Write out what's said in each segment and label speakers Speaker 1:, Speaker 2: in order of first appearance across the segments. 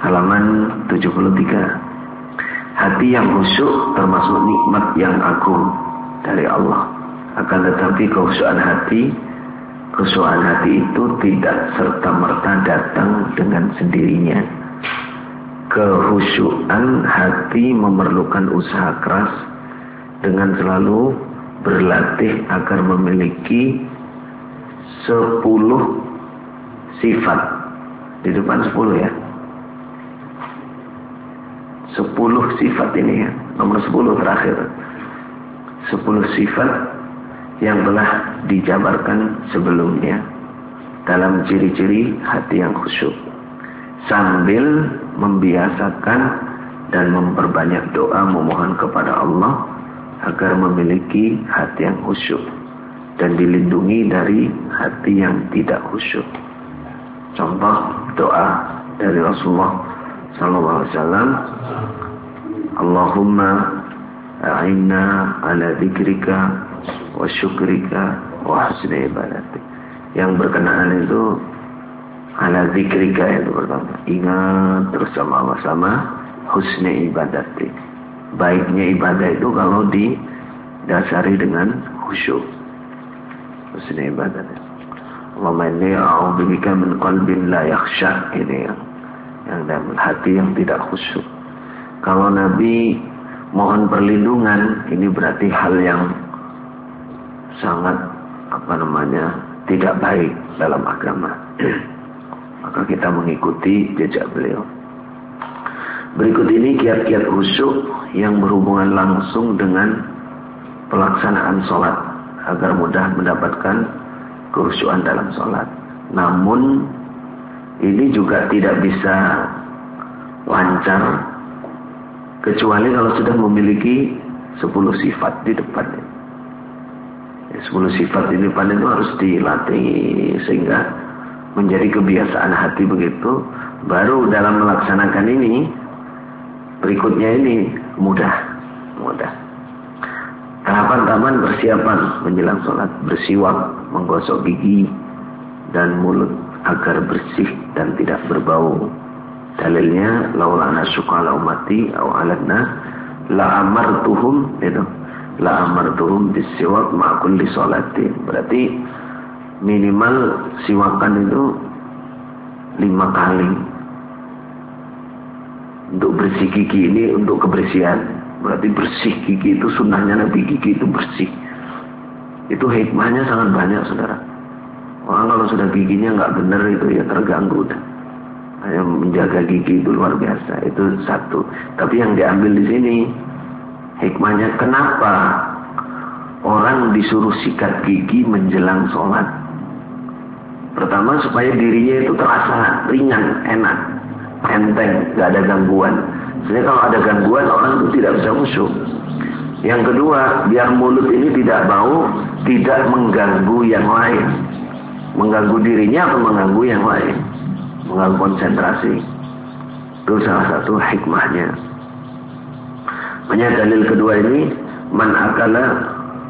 Speaker 1: halaman 73. Hati yang khusyuk termasuk nikmat yang agung dari Allah. Akan tetapi kekhusyukan hati itu tidak serta-merta datang dengan sendirinya. Kekhusyukan hati memerlukan usaha keras dengan selalu berlatih agar memiliki 10 sifat. Di depan 10 ya. 10 sifat ini ya. Nomor 10 terakhir. 10 sifat yang telah dijabarkan sebelumnya dalam ciri-ciri hati yang khusyuk. Sambil membiasakan dan memperbanyak doa memohon kepada Allah agar memiliki hati yang khusyuk dan dilindungi dari hati yang tidak khusyuk. Contoh doa dari Rasulullah sallallahu alaihi wasallam, Allahumma a'inna ala dzikrika wa syukrika wa husni ibadatik. Yang berkenaan itu ala dzikrika itu pertama. Ingat terus sama-sama husni ibadatik. Baiknya ibadah itu kalau didasari dengan khusyuk. Husni ibadatik. Allahumma inni a'udzubika min qalbin la yakhsha. Ini yang dalam hati yang tidak khusyuk. Kalau Nabi mohon perlindungan, ini berarti hal yang sangat tidak baik dalam agama. Maka kita mengikuti jejak beliau. Berikut ini kiat-kiat khusyuk yang berhubungan langsung dengan pelaksanaan sholat agar mudah mendapatkan kekhusyukan dalam sholat. Namun ini juga tidak bisa lancar kecuali kalau sudah memiliki 10 sifat di depannya. 10 sifat di depan itu harus dilatih sehingga menjadi kebiasaan hati begitu. Baru dalam melaksanakan ini, berikutnya ini mudah. Tahapan-tahapan persiapan menjelang sholat: bersiwak, menggosok gigi dan mulut agar bersih dan tidak berbau. Dalilnya laula nasyqa ala ummati aw alanna la amartuhum bisiwak ma kulli sholatin. Berarti minimal siwakan itu 5 kali. Untuk bersih gigi ini untuk kebersihan. Berarti bersih gigi itu sunnahnya Nabi, gigi itu bersih. Itu hikmahnya sangat banyak, saudara. Orang kalau sudah giginya nggak benar itu ya terganggu udah. Yang menjaga gigi itu luar biasa. Itu satu. Tapi yang diambil di sini hikmahnya, kenapa orang disuruh sikat gigi menjelang sholat? Pertama supaya dirinya itu terasa ringan, enak, enteng, nggak ada gangguan. Sebenarnya kalau ada gangguan orang itu tidak bisa khusyuk. Yang kedua, biar mulut ini tidak bau, tidak mengganggu yang lain. Mengganggu dirinya atau mengganggu yang lain, mengganggu konsentrasi. Itu salah satu hikmahnya. Makanya dalil kedua ini, man akala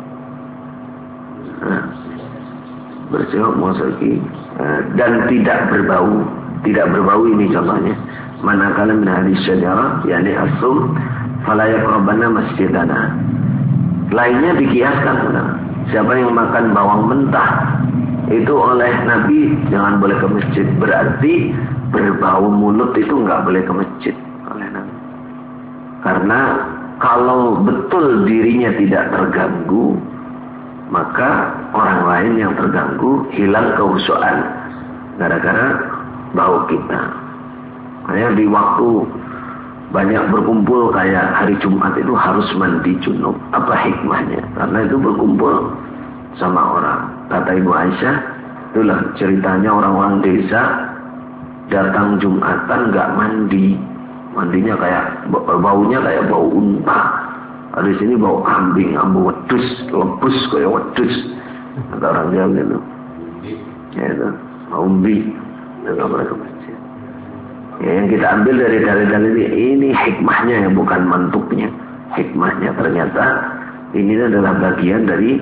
Speaker 1: bersiwak musaki dan tidak berbau. Tidak berbau ini contohnya. Man akala min hadis syajarah, yakni as-sum, fala yaqrabanna masjidana. Lainnya dikiaskan. Siapa yang makan bawang mentah itu oleh Nabi jangan boleh ke masjid. Berarti berbau mulut itu nggak boleh ke masjid oleh Nabi. Karena kalau betul dirinya tidak terganggu, maka orang lain yang terganggu hilang kekhusyukan gara-gara bau kita. Makanya di waktu banyak berkumpul kayak hari Jumat itu harus mandi junub. Apa hikmahnya? Karena itu berkumpul sama orang. Kata Ibu Aisyah, itulah ceritanya orang-orang desa datang Jumatan nggak mandi. Mandinya kayak baunya kayak bau unta. Di sini bau kambing, bau wedus, lebus kayak wedus. Kata orang Jawa gitu. Ya itu, bau umbi. Nggak boleh ke masjid. Ya, yang kita ambil dari dalil-dalil ini hikmahnya, yang bukan mantuknya. Hikmahnya ternyata ini adalah bagian dari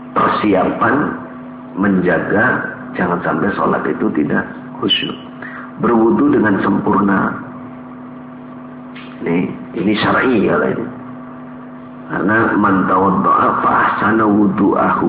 Speaker 1: persiapan menjaga jangan sampai sholat itu tidak khusyuk. berwudu dengan sempurna. Ini syar'i kalau ini. Karena man tawadda'a fa ahsana wudu'ahu.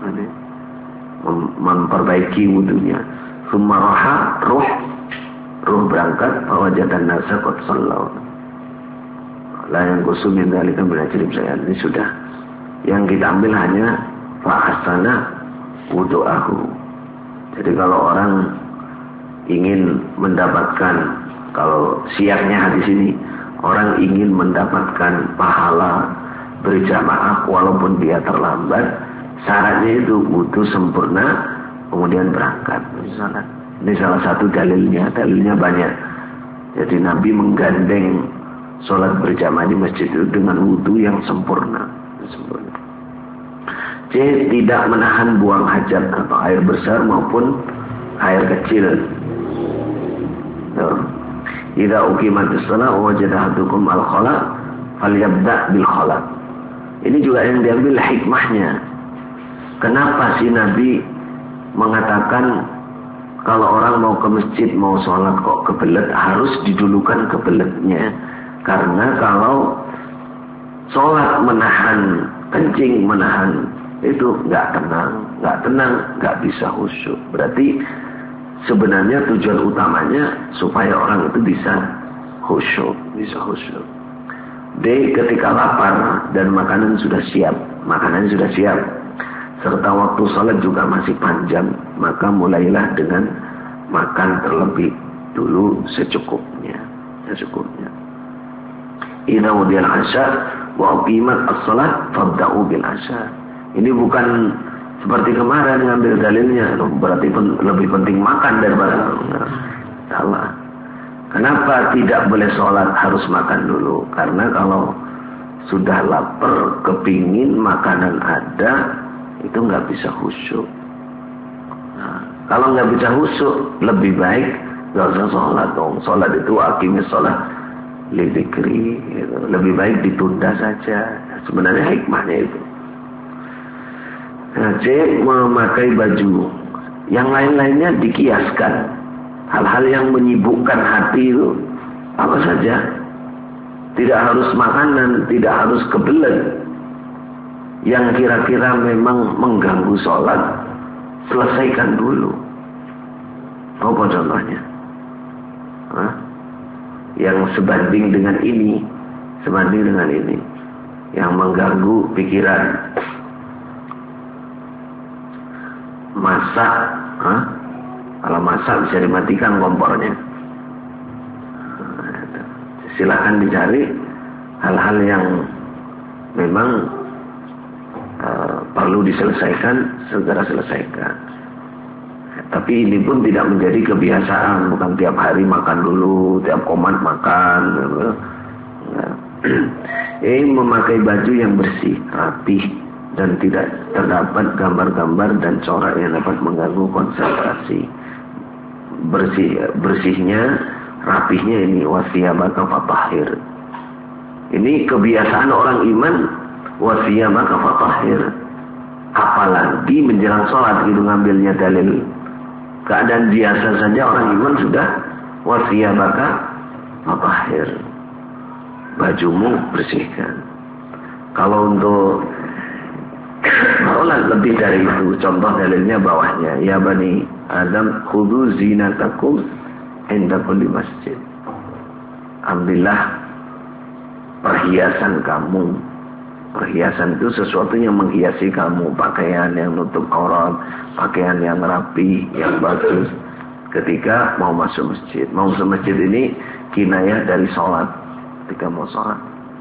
Speaker 1: Memperbaiki wudunya. Tsumma raha, ruh berangkat, fa wajadan nasa qad sallau. La yang kusum min dzalika min ajrib saya. Ini sudah. Yang kita ambil hanya fa ahsana wudu'ahu. Jadi kalau orang ingin mendapatkan, kalau siarnya hadis ini, orang ingin mendapatkan pahala berjamaah walaupun dia terlambat, syaratnya itu wudu sempurna, kemudian berangkat salat. Ini salah satu dalilnya banyak. Jadi Nabi menggandeng sholat berjamaah di masjid itu dengan wudu yang sempurna. C. Tidak menahan buang hajat atau air besar maupun air kecil. Idza uqimatis shalah wajada ahadukum al-khala falyabda bil khala. Ini juga yang diambil hikmahnya. Kenapa sih Nabi mengatakan kalau orang mau ke masjid mau sholat kok kebelet, harus didulukan kebeletnya? Karena kalau sholat menahan kencing, menahan itu nggak tenang, nggak bisa khusyuk. Berarti sebenarnya tujuan utamanya supaya orang itu bisa khusyuk. D. Ketika lapar dan makanan sudah siap, serta waktu sholat juga masih panjang, maka mulailah dengan makan terlebih dulu secukupnya. Idza wudiyal asya wa uqimat as-shalat fabda'u bil asya. Ini bukan seperti kemarin ngambil dalilnya, berarti lebih penting makan daripada salah. Kenapa tidak boleh sholat harus makan dulu? Karena kalau sudah lapar, kepingin makanan ada, itu nggak bisa khusyuk. Nah, kalau nggak bisa khusyuk, lebih baik nggak usah sholat dong. Sholat itu aqimis sholat lidzikri, gitu. Lebih baik ditunda saja. Sebenarnya hikmahnya itu. Nah, C. Memakai baju. Yang lain-lainnya dikiaskan. Hal-hal yang menyibukkan hati itu apa saja. Tidak harus makanan, tidak harus kebelet. Yang kira-kira memang mengganggu sholat, selesaikan dulu. Apa contohnya? Yang sebanding dengan ini, yang mengganggu pikiran. Masak, kalau masak bisa dimatikan kompornya. Silakan dicari hal-hal yang memang perlu diselesaikan, segera selesaikan. Tapi ini pun tidak menjadi kebiasaan, bukan tiap hari makan dulu, tiap komat makan. Memakai baju yang bersih, rapih, dan tidak terdapat gambar-gambar dan corak yang dapat mengganggu konsentrasi. Bersihnya, rapihnya ini wasiyabaka fatahhir. Ini kebiasaan orang iman, wasiyabaka fatahhir. Apalagi menjelang sholat gitu ngambilnya dalil. Keadaan biasa saja orang iman sudah wasiyabaka fatahhir. Bajumu bersihkan. Kalau untuk lebih dari itu, contoh dalilnya bawahnya, ya bani Adam khudhu zinatakum inda kulli masjid. Ambillah perhiasan kamu. Perhiasan itu sesuatu yang menghiasi kamu, pakaian yang nutup aurat, pakaian yang rapi, yang bagus. Ketika mau masuk masjid, ini kinayah dari sholat. Ketika mau sholat.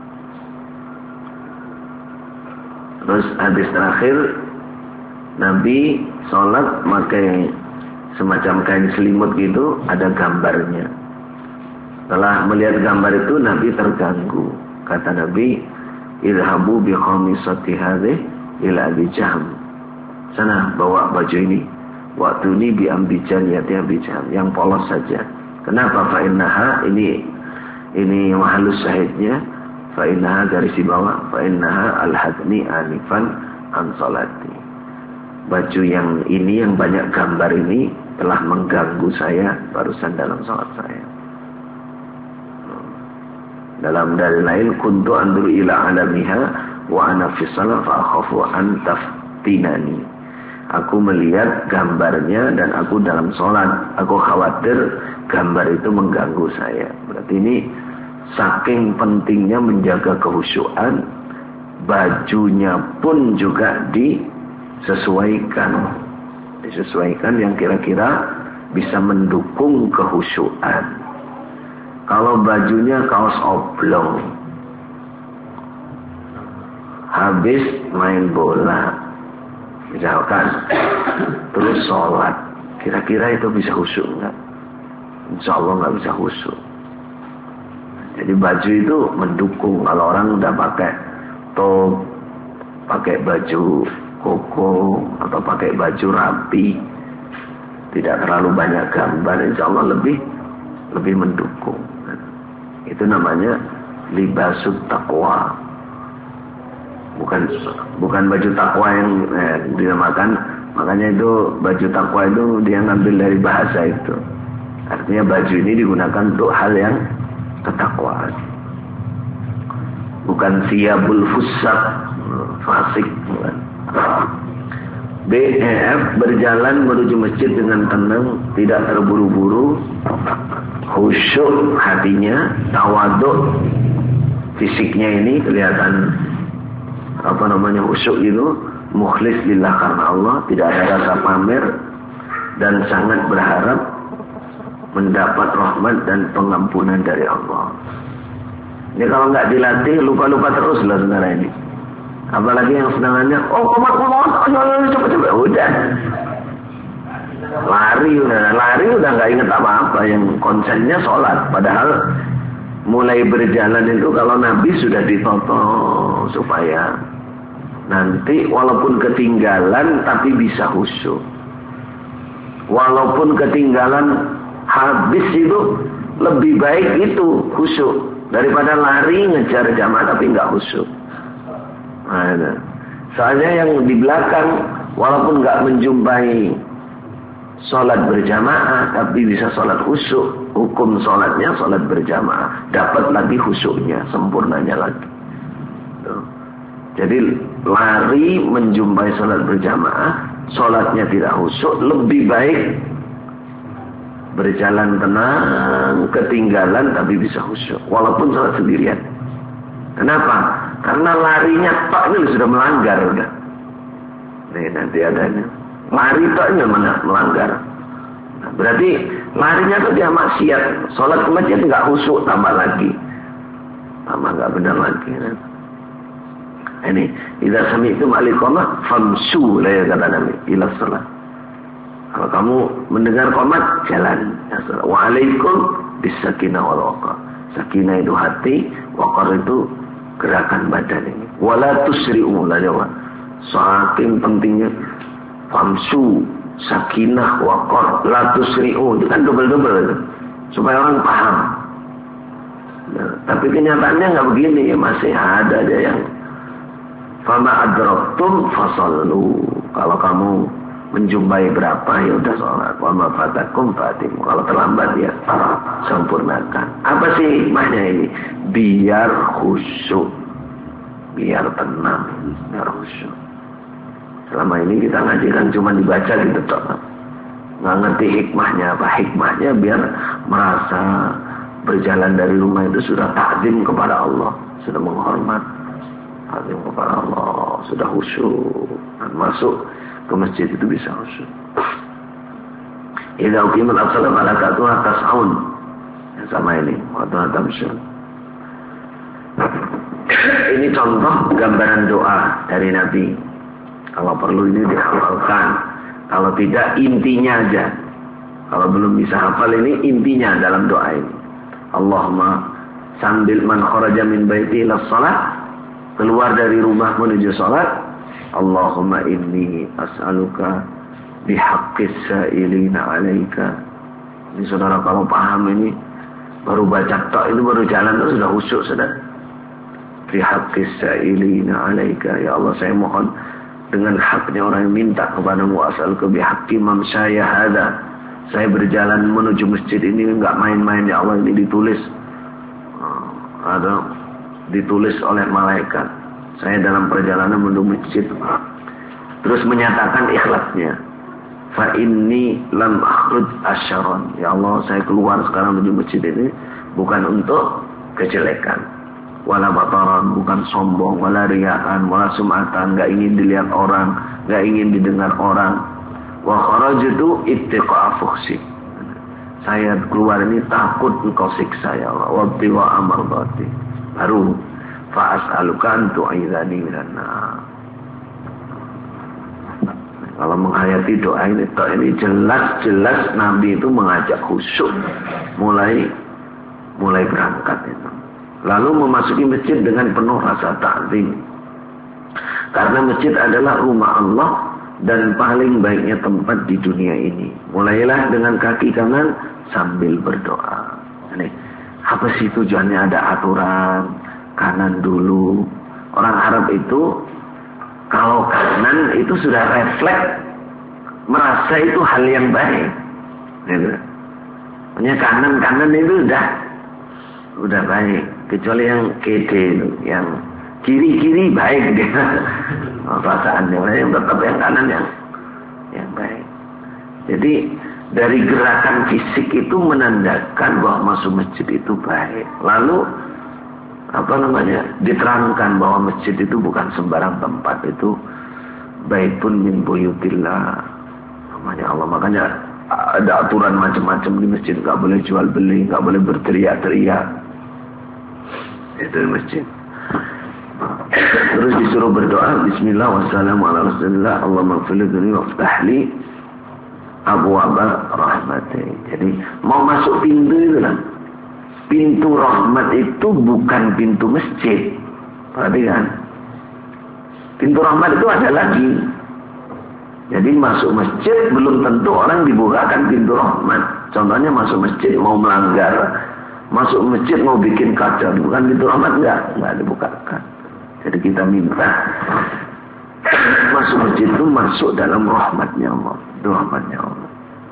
Speaker 1: Terus hadis terakhir, Nabi sholat pakai semacam kain selimut gitu, ada gambarnya. Setelah melihat gambar itu, Nabi terganggu. Kata Nabi, idhabu bi khamisati hadhihi ila Abi Jahm. Sana bawa baju ini. Waktu ini bi ambijan yati Abi Jahm, yang polos saja. Kenapa? Fa innaha, ini mahalus syahidnya. Fa innaha garis di bawah, fa innaha alhadni anifan an salati. Baju yang ini yang banyak gambar ini telah mengganggu saya barusan dalam sholat saya. Dalam dalil lain, kuntu anduru ila alamiha wa ana fi shalah fa akhafu an taftinani. Aku melihat gambarnya dan aku dalam sholat. Aku khawatir gambar itu mengganggu saya. Berarti ini saking pentingnya menjaga kehusyuan, bajunya pun juga disesuaikan. Disesuaikan yang kira-kira bisa mendukung kehusyuan. Kalau bajunya kaos oblong, habis main bola, misalkan, terus sholat, kira-kira itu bisa khusyuk enggak? Insya Allah enggak bisa khusyuk. Jadi baju itu mendukung. Kalau orang udah pakai top, pakai baju koko, atau pakai baju rapi, tidak terlalu banyak gambar, insya Allah lebih mendukung. Itu namanya libasut taqwa. Bukan baju takwa yang dinamakan. Makanya itu baju takwa itu dia ngambil dari bahasa itu. Artinya baju ini digunakan untuk hal yang ketakwaan. Bukan siyabul fusaq, fasik, bukan. BEF berjalan menuju masjid dengan tenang, tidak terburu-buru, khusyuk hatinya, tawaduk fisiknya ini kelihatan khusyuk itu, mukhlis lillah karena Allah, tidak ada rasa pamer dan sangat berharap mendapat rahmat dan pengampunan dari Allah. Ini kalau nggak dilatih lupa-lupa terus lah saudara ini. Apalagi yang senangannya, komat, cepet-cepet, udah. Lari udah nggak inget apa-apa, yang konsennya sholat. Padahal mulai berjalan itu kalau Nabi sudah ditoto supaya nanti walaupun ketinggalan tapi bisa khusyuk. Walaupun ketinggalan habis itu lebih baik itu khusyuk daripada lari ngejar jamaah tapi nggak khusyuk. Nah, soalnya yang di belakang walaupun nggak menjumpai sholat berjamaah tapi bisa sholat khusyuk, hukum sholatnya sholat berjamaah, dapat lagi khusyuknya, sempurnanya lagi. Tuh. Jadi lari menjumpai sholat berjamaah, sholatnya tidak khusyuk, lebih baik berjalan tenang, ketinggalan tapi bisa khusyuk, walaupun sholat sendirian. Kenapa? Karena larinya tok ini sudah melanggar udah. Nih nanti adanya. Lari toknya melanggar. Nah, berarti larinya tuh dia maksiat. Sholat ke masjid nggak khusyuk, tambah lagi. Tambah nggak benar lagi. Nah. Ini, idza sami'tum al-iqamah famshu, lah ya kata Nabi, ila shalah. Kalau kamu mendengar qomat, jalan. Wa'alaikum bisakinah wal waqar. Sakinah itu hati, waqar itu gerakan badan ini. Wala tusri'u, lah ya. Saking pentingnya famsu, sakinah, waqar, la tusri'u, itu kan double-double itu. Supaya orang paham. Nah, tapi kenyataannya nggak begini, ya masih ada aja yang fama adraktum fasallu. Kalau kamu menjumpai berapa ya udah sholat. Wa ma fatakum fatim. Kalau terlambat ya sempurnakan. Apa sih hikmahnya ini? Biar khusyuk, biar tenang, biar khusyuk. Selama ini kita ngaji kan cuma dibaca gitu toh. Nggak ngerti hikmahnya apa. Hikmahnya biar merasa berjalan dari rumah itu sudah takzim kepada Allah, sudah menghormat, takzim kepada Allah, sudah khusyuk, dan masuk ke masjid itu bisa khusyuk. Idza uqimat as-shalah falakatuha tas'aun. Yang sama ini, wa tamsyun. Ini contoh gambaran doa dari Nabi. Kalau perlu ini dihafalkan. Kalau tidak intinya aja. Kalau belum bisa hafal ini intinya dalam doa ini. Allahumma sambil man kharaja min baiti ila shalah, keluar dari rumah menuju salat. Allahumma inni as'aluka bihaqqis sa'ilina 'alaika. Ini saudara kalau paham ini baru baca tok itu baru jalan itu sudah khusyuk sudah. Bihaqqis sa'ilina 'alaika, ya Allah saya mohon dengan haknya orang yang minta kepadamu, as'aluka bihaqqi mamsyaya hadza, saya berjalan menuju masjid ini nggak main-main ya Allah, ini ditulis atau ditulis oleh malaikat. Saya dalam perjalanan menuju masjid. Terus menyatakan ikhlasnya. Fa inni lam akhruj asyaron. Ya Allah, saya keluar sekarang menuju masjid ini bukan untuk kejelekan. Wala bataran, bukan sombong, wala riyaan, wala sum'atan, enggak ingin dilihat orang, enggak ingin didengar orang. Wa kharajtu ittiqa'a fuhsi. Saya keluar ini takut engkau siksa ya Allah. Wa tiwa amardati. Baru fa as'aluka an tu'idhani minan nar. Kalau menghayati doa ini jelas-jelas Nabi itu mengajak khusyuk mulai berangkat itu. Lalu memasuki masjid dengan penuh rasa ta'zim. Karena masjid adalah rumah Allah dan paling baiknya tempat di dunia ini. Mulailah dengan kaki kanan sambil berdoa. Ini apa sih tujuannya ada aturan kanan dulu? Orang Arab itu kalau kanan itu sudah refleks merasa itu hal yang baik. Gitu. Punya kanan itu udah baik. Kecuali yang kede itu, yang kiri baik dia. Perasaannya yang tetap yang kanan yang baik. Jadi dari gerakan fisik itu menandakan bahwa masuk masjid itu baik. Lalu diterangkan bahwa masjid itu bukan sembarang tempat, itu baitun min buyutillah namanya Allah. Makanya ada aturan macam-macam di masjid, nggak boleh jual beli, nggak boleh berteriak-teriak. Itu di masjid. Terus disuruh berdoa, bismillah wassalamu ala rasulillah, Allahumma ighfir li waftahli abwaaba rahmati. Jadi mau masuk pintu itu lah. Pintu rahmat itu bukan pintu masjid. Perhatikan. Pintu rahmat itu ada lagi. Jadi masuk masjid belum tentu orang dibukakan pintu rahmat. Contohnya masuk masjid mau melanggar, masuk masjid mau bikin kacau, bukan pintu rahmat, enggak dibukakan. Jadi kita minta masuk masjid itu masuk dalam rahmatnya Allah, rahmatnya Allah.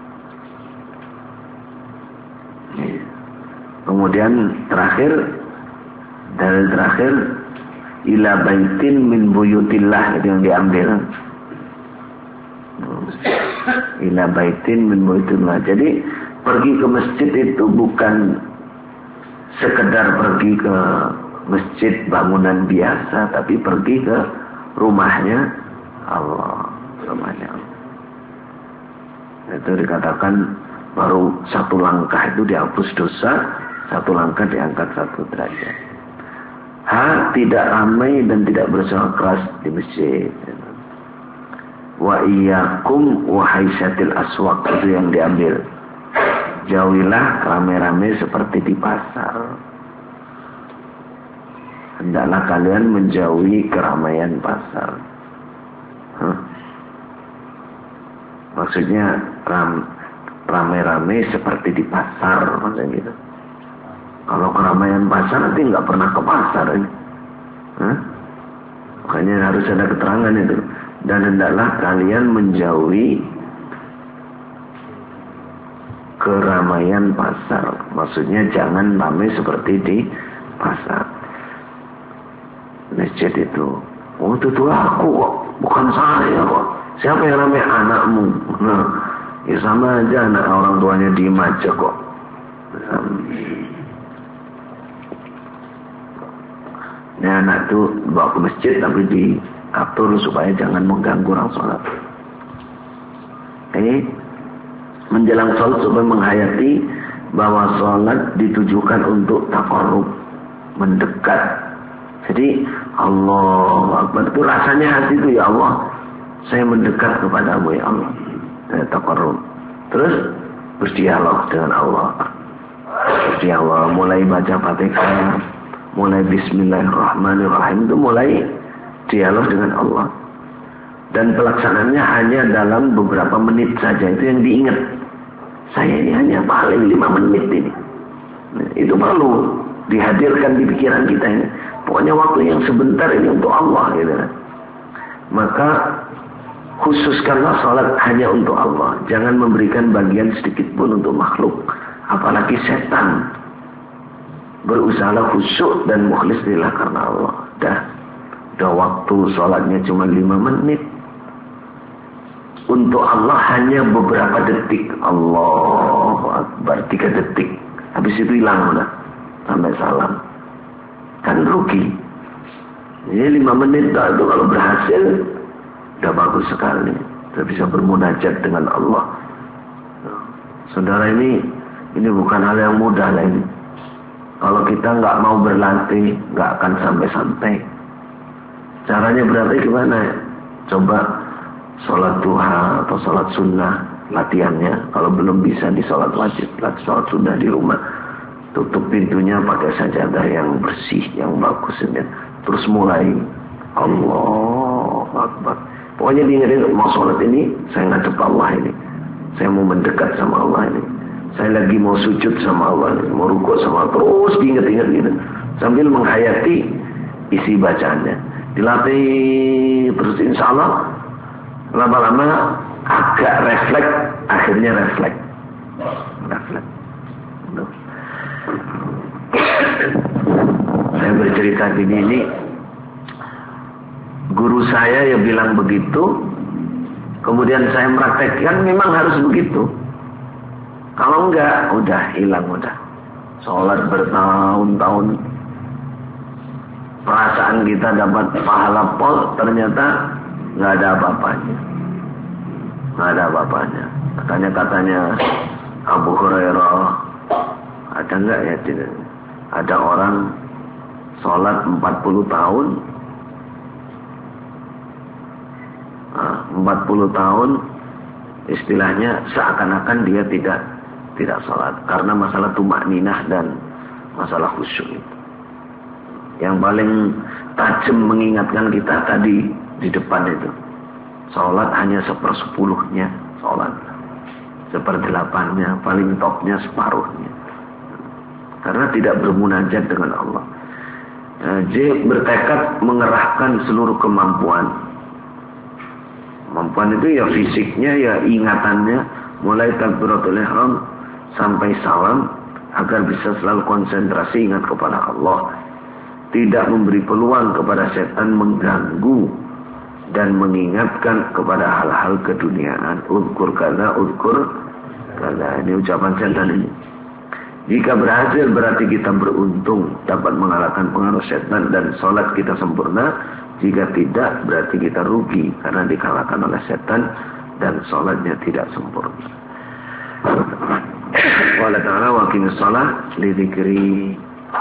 Speaker 1: Kemudian dalil terakhir ila baitin min buyutillah, itu yang diambil. Ila baitin min buyutillah. Jadi pergi ke masjid itu bukan sekedar pergi ke masjid bangunan biasa, tapi pergi ke rumahnya Allah, rumahnya Allah. Itu dikatakan baru satu langkah itu dihapus dosa, satu langkah diangkat satu derajat. Tidak ramai dan tidak bersuara keras di masjid. Wa iyyakum wa haisyatil aswaq, itu yang diambil. Jauhilah rame-rame seperti di pasar. Hendaklah kalian menjauhi keramaian pasar. Maksudnya rame-rame seperti di pasar, maksudnya gitu. Kalau keramaian pasar nanti nggak pernah ke pasar ini. Makanya harus ada keterangan itu. Dan hendaklah kalian menjauhi keramaian pasar. Maksudnya jangan ramai seperti di pasar. Masjid itu, oh itu tuh aku kok, bukan saya kok. Siapa yang ramai? Anakmu. Nah, ya sama aja, anak orang tuanya diem aja kok. Ini anak tuh bawa ke masjid tapi diatur supaya jangan mengganggu orang sholat. Ini menjelang sholat supaya menghayati bahwa sholat ditujukan untuk taqarrub, mendekat. Jadi Allah Akbar itu rasanya hati itu, ya Allah, saya mendekat kepadamu ya Allah. Taqarrub. Terus berdialog dengan Allah. Berdialog, mulai baca Fatihah, mulai bismillahirrahmanirrahim, itu mulai dialog dengan Allah. Dan pelaksanaannya hanya dalam beberapa menit saja, itu yang diingat. Saya ini hanya paling 5 menit ini. Nah, itu perlu dihadirkan di pikiran kita ini. Pokoknya waktu yang sebentar ini untuk Allah gitu. Maka Khususkanlah sholat hanya untuk Allah. Jangan memberikan bagian sedikit pun untuk makhluk. Apalagi setan. Berusahalah khusyuk dan mukhlis lillah karena Allah. Udah waktu sholatnya cuma 5 menit. Untuk Allah hanya beberapa detik. Allahu Akbar, 3 detik. Habis itu hilang udah. Sampai salam. Kan rugi. Ini 5 menit itu kalau berhasil, udah bagus sekali. Kita bisa bermunajat dengan Allah. Saudara, ini bukan hal yang mudah lah ini. Kalau kita nggak mau berlatih, nggak akan sampai-sampai. Caranya berarti gimana ya? Coba sholat duha atau sholat sunnah, latihannya. Kalau belum bisa di sholat wajib, sholat sunnah di rumah. Tutup pintunya pakai sajadah yang bersih, yang bagus. Ya. Terus mulai. Allahu Akbar. Pokoknya diingetin, mau sholat ini, saya ngadep Allah ini. Saya mau mendekat sama Allah ini. Saya lagi mau sujud sama Allah ini. Mau rukuk sama Allah. Terus diinget-inget gitu. Sambil menghayati isi bacaannya. Dilatih terus, insya Allah lama-lama agak refleks. Akhirnya refleks. Saya bercerita gini, ini guru saya yang bilang begitu, kemudian saya mempraktekkan, memang harus begitu. Kalau enggak, udah hilang udah. Sholat bertahun-tahun, perasaan kita dapat pahala pol, ternyata nggak ada apa-apanya. Nggak ada apa-apanya. Katanya Abu Hurairah, ada enggak ya? Tidak. Ada orang sholat 40 tahun, 40 tahun istilahnya seakan-akan dia tidak sholat karena masalah tumakninah dan masalah khusyuk itu. Yang paling tajam mengingatkan kita tadi di depan itu, sholat hanya 1/10-nya sholat, 1/8-nya, paling topnya separuhnya, karena tidak bermunajat dengan Allah. J bertekad mengerahkan seluruh kemampuan. Kemampuan itu ya fisiknya, ya ingatannya, mulai takbiratul ihram sampai salam, agar bisa selalu konsentrasi ingat kepada Allah. Tidak memberi peluang kepada setan mengganggu dan mengingatkan kepada hal-hal keduniaan. Uzkur kada, uzkur kada. Ini ucapan setan ini. Jika berhasil berarti kita beruntung dapat mengalahkan pengaruh setan dan sholat kita sempurna. Jika tidak berarti kita rugi karena dikalahkan oleh setan dan sholatnya tidak sempurna. Wallahu ta'ala wa aqimis shalah li dzikri.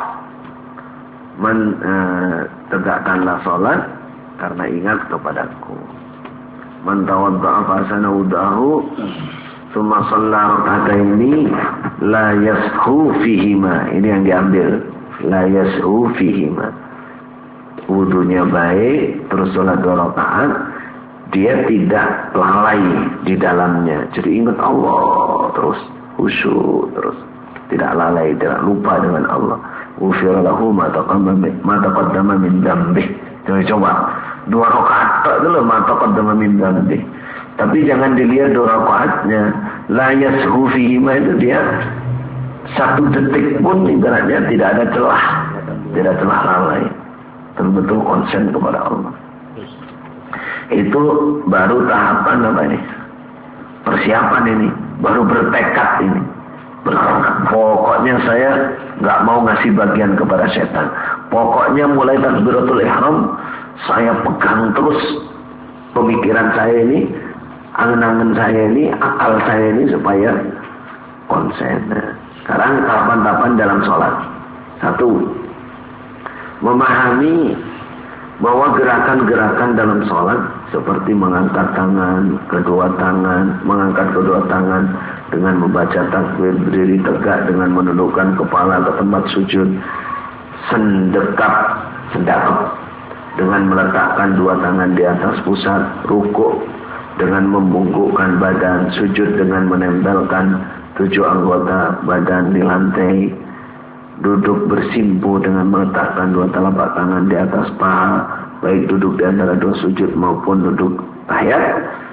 Speaker 1: Tegakkanlah sholat karena ingat kepadaku. Man tawadda'a fa ahsana wudu'ahu tsumma shalla rak'ataini la yashu fihima. Ini yang diambil, la yashu fihima. Wudunya baik, terus sholat 2 rakaat, dia tidak lalai di dalamnya. Jadi ingat Allah terus, khusyuk terus, tidak lalai, tidak lupa dengan Allah. Ghufira lahu ma taqaddama min dzambih. Coba 2 rakaat dulu, ma taqaddama min dzambih. Tapi jangan dilihat 2 rakaatnya, la yashu fihima itu dia 1 detik pun ibaratnya tidak ada celah, tidak celah lalai. Betul-betul konsen kepada Allah. Itu baru tahapan apa ini? Persiapan ini, baru bertekad ini. Pokoknya saya nggak mau ngasih bagian kepada setan. Pokoknya mulai takbiratul ihram saya pegang terus pemikiran saya ini, angan-angan saya ini, akal saya ini supaya konsen. Sekarang tahapan-tahapan dalam sholat. 1. Memahami bahwa gerakan-gerakan dalam sholat seperti mengangkat tangan, mengangkat kedua tangan dengan membaca takbir, berdiri tegak dengan menundukkan kepala ke tempat sujud, sendekap dengan meletakkan 2 tangan di atas pusat, rukuk dengan membungkukkan badan, sujud dengan menempelkan 7 anggota badan di lantai, duduk bersimpu dengan meletakkan 2 telapak tangan di atas paha, baik duduk di antara 2 sujud maupun duduk tahiyat.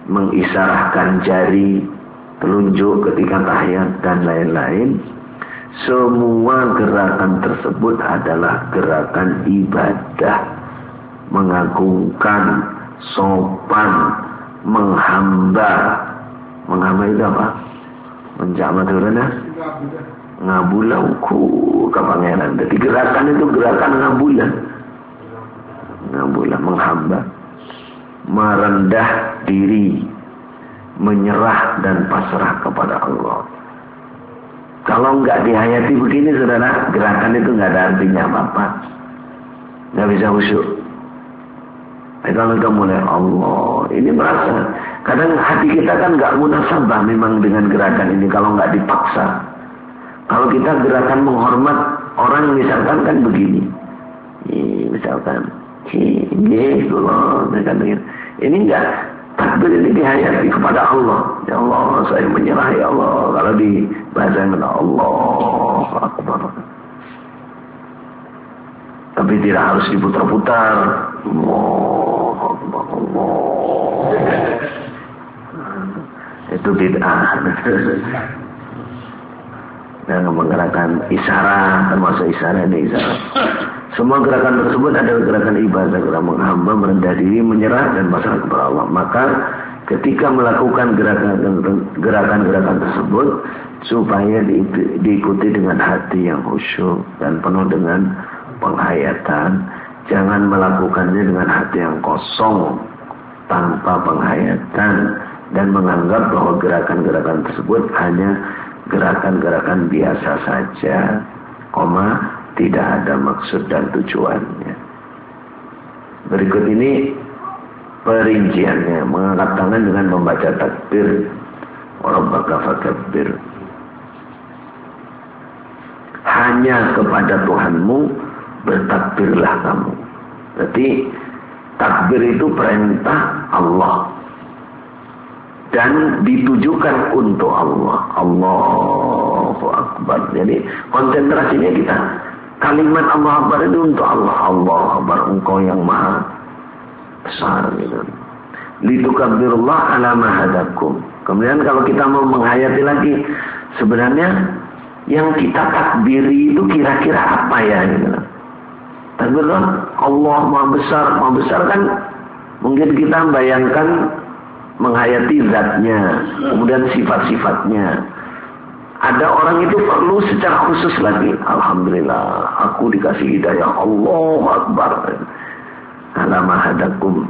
Speaker 1: mengisarahkan jari, telunjuk ketika tahiyat dan lain-lain, semua gerakan tersebut adalah gerakan ibadah, mengagungkan, sopan, menghamba. Menghamba itu apa? Menjama turunnya ngabulauku ke pangeran. Jadi gerakan itu gerakan ngabula, menghamba, merendah diri, menyerah dan pasrah kepada Allah. Kalau nggak dihayati begini, saudara, gerakan itu nggak ada artinya apa-apa, nggak bisa khusyuk. Kalau kita mulai Allah, ini merasa kadang hati kita kan nggak munasabah memang dengan gerakan ini kalau nggak dipaksa. Kalau kita gerakan menghormat orang misalkan kan begini, misalkan, gitu loh, ini enggak. Takbir ini dihayati kepada Allah. Ya Allah, saya menyerah ya Allah. Kalau di bahasa Indonesia, Allah Akbar. Tapi tidak harus diputar-putar. Allah Akbar, Allah. Itu bid'ah. Dan menggerakkan isyarat, termasuk isyarat ini isyarat. Semua gerakan tersebut adalah gerakan ibadah, gerakan menghamba, merendah diri, menyerah dan pasrah kepada Allah. Maka ketika melakukan gerakan-gerakan tersebut, supaya diikuti dengan hati yang khusyuk dan penuh dengan penghayatan. Jangan melakukannya dengan hati yang kosong, tanpa penghayatan, dan menganggap bahwa gerakan-gerakan tersebut hanya gerakan-gerakan biasa saja, tidak ada maksud dan tujuannya. Berikut ini perinciannya. Mengangkat tangan dengan membaca takbir, Rabbaka fakabbir. Hanya kepada Tuhanmu bertakbirlah kamu. Berarti takbir itu perintah Allah dan ditujukan untuk Allah. Allahu Akbar. Jadi konsentrasinya kita, kalimat Allah Akbar itu untuk Allah. Allah Akbar, Engkau yang maha besar, gitu. Litukabbirullah ala ma hadakum. Kemudian kalau kita mau menghayati lagi, sebenarnya yang kita takbiri itu kira-kira apa ya, gitu. Takbirullah, Allah maha besar kan mungkin kita bayangkan menghayati zatnya, kemudian sifat-sifatnya. Ada orang itu perlu secara khusus lagi. Alhamdulillah, aku dikasih hidayah. Allahu Akbar. Alama hadakum.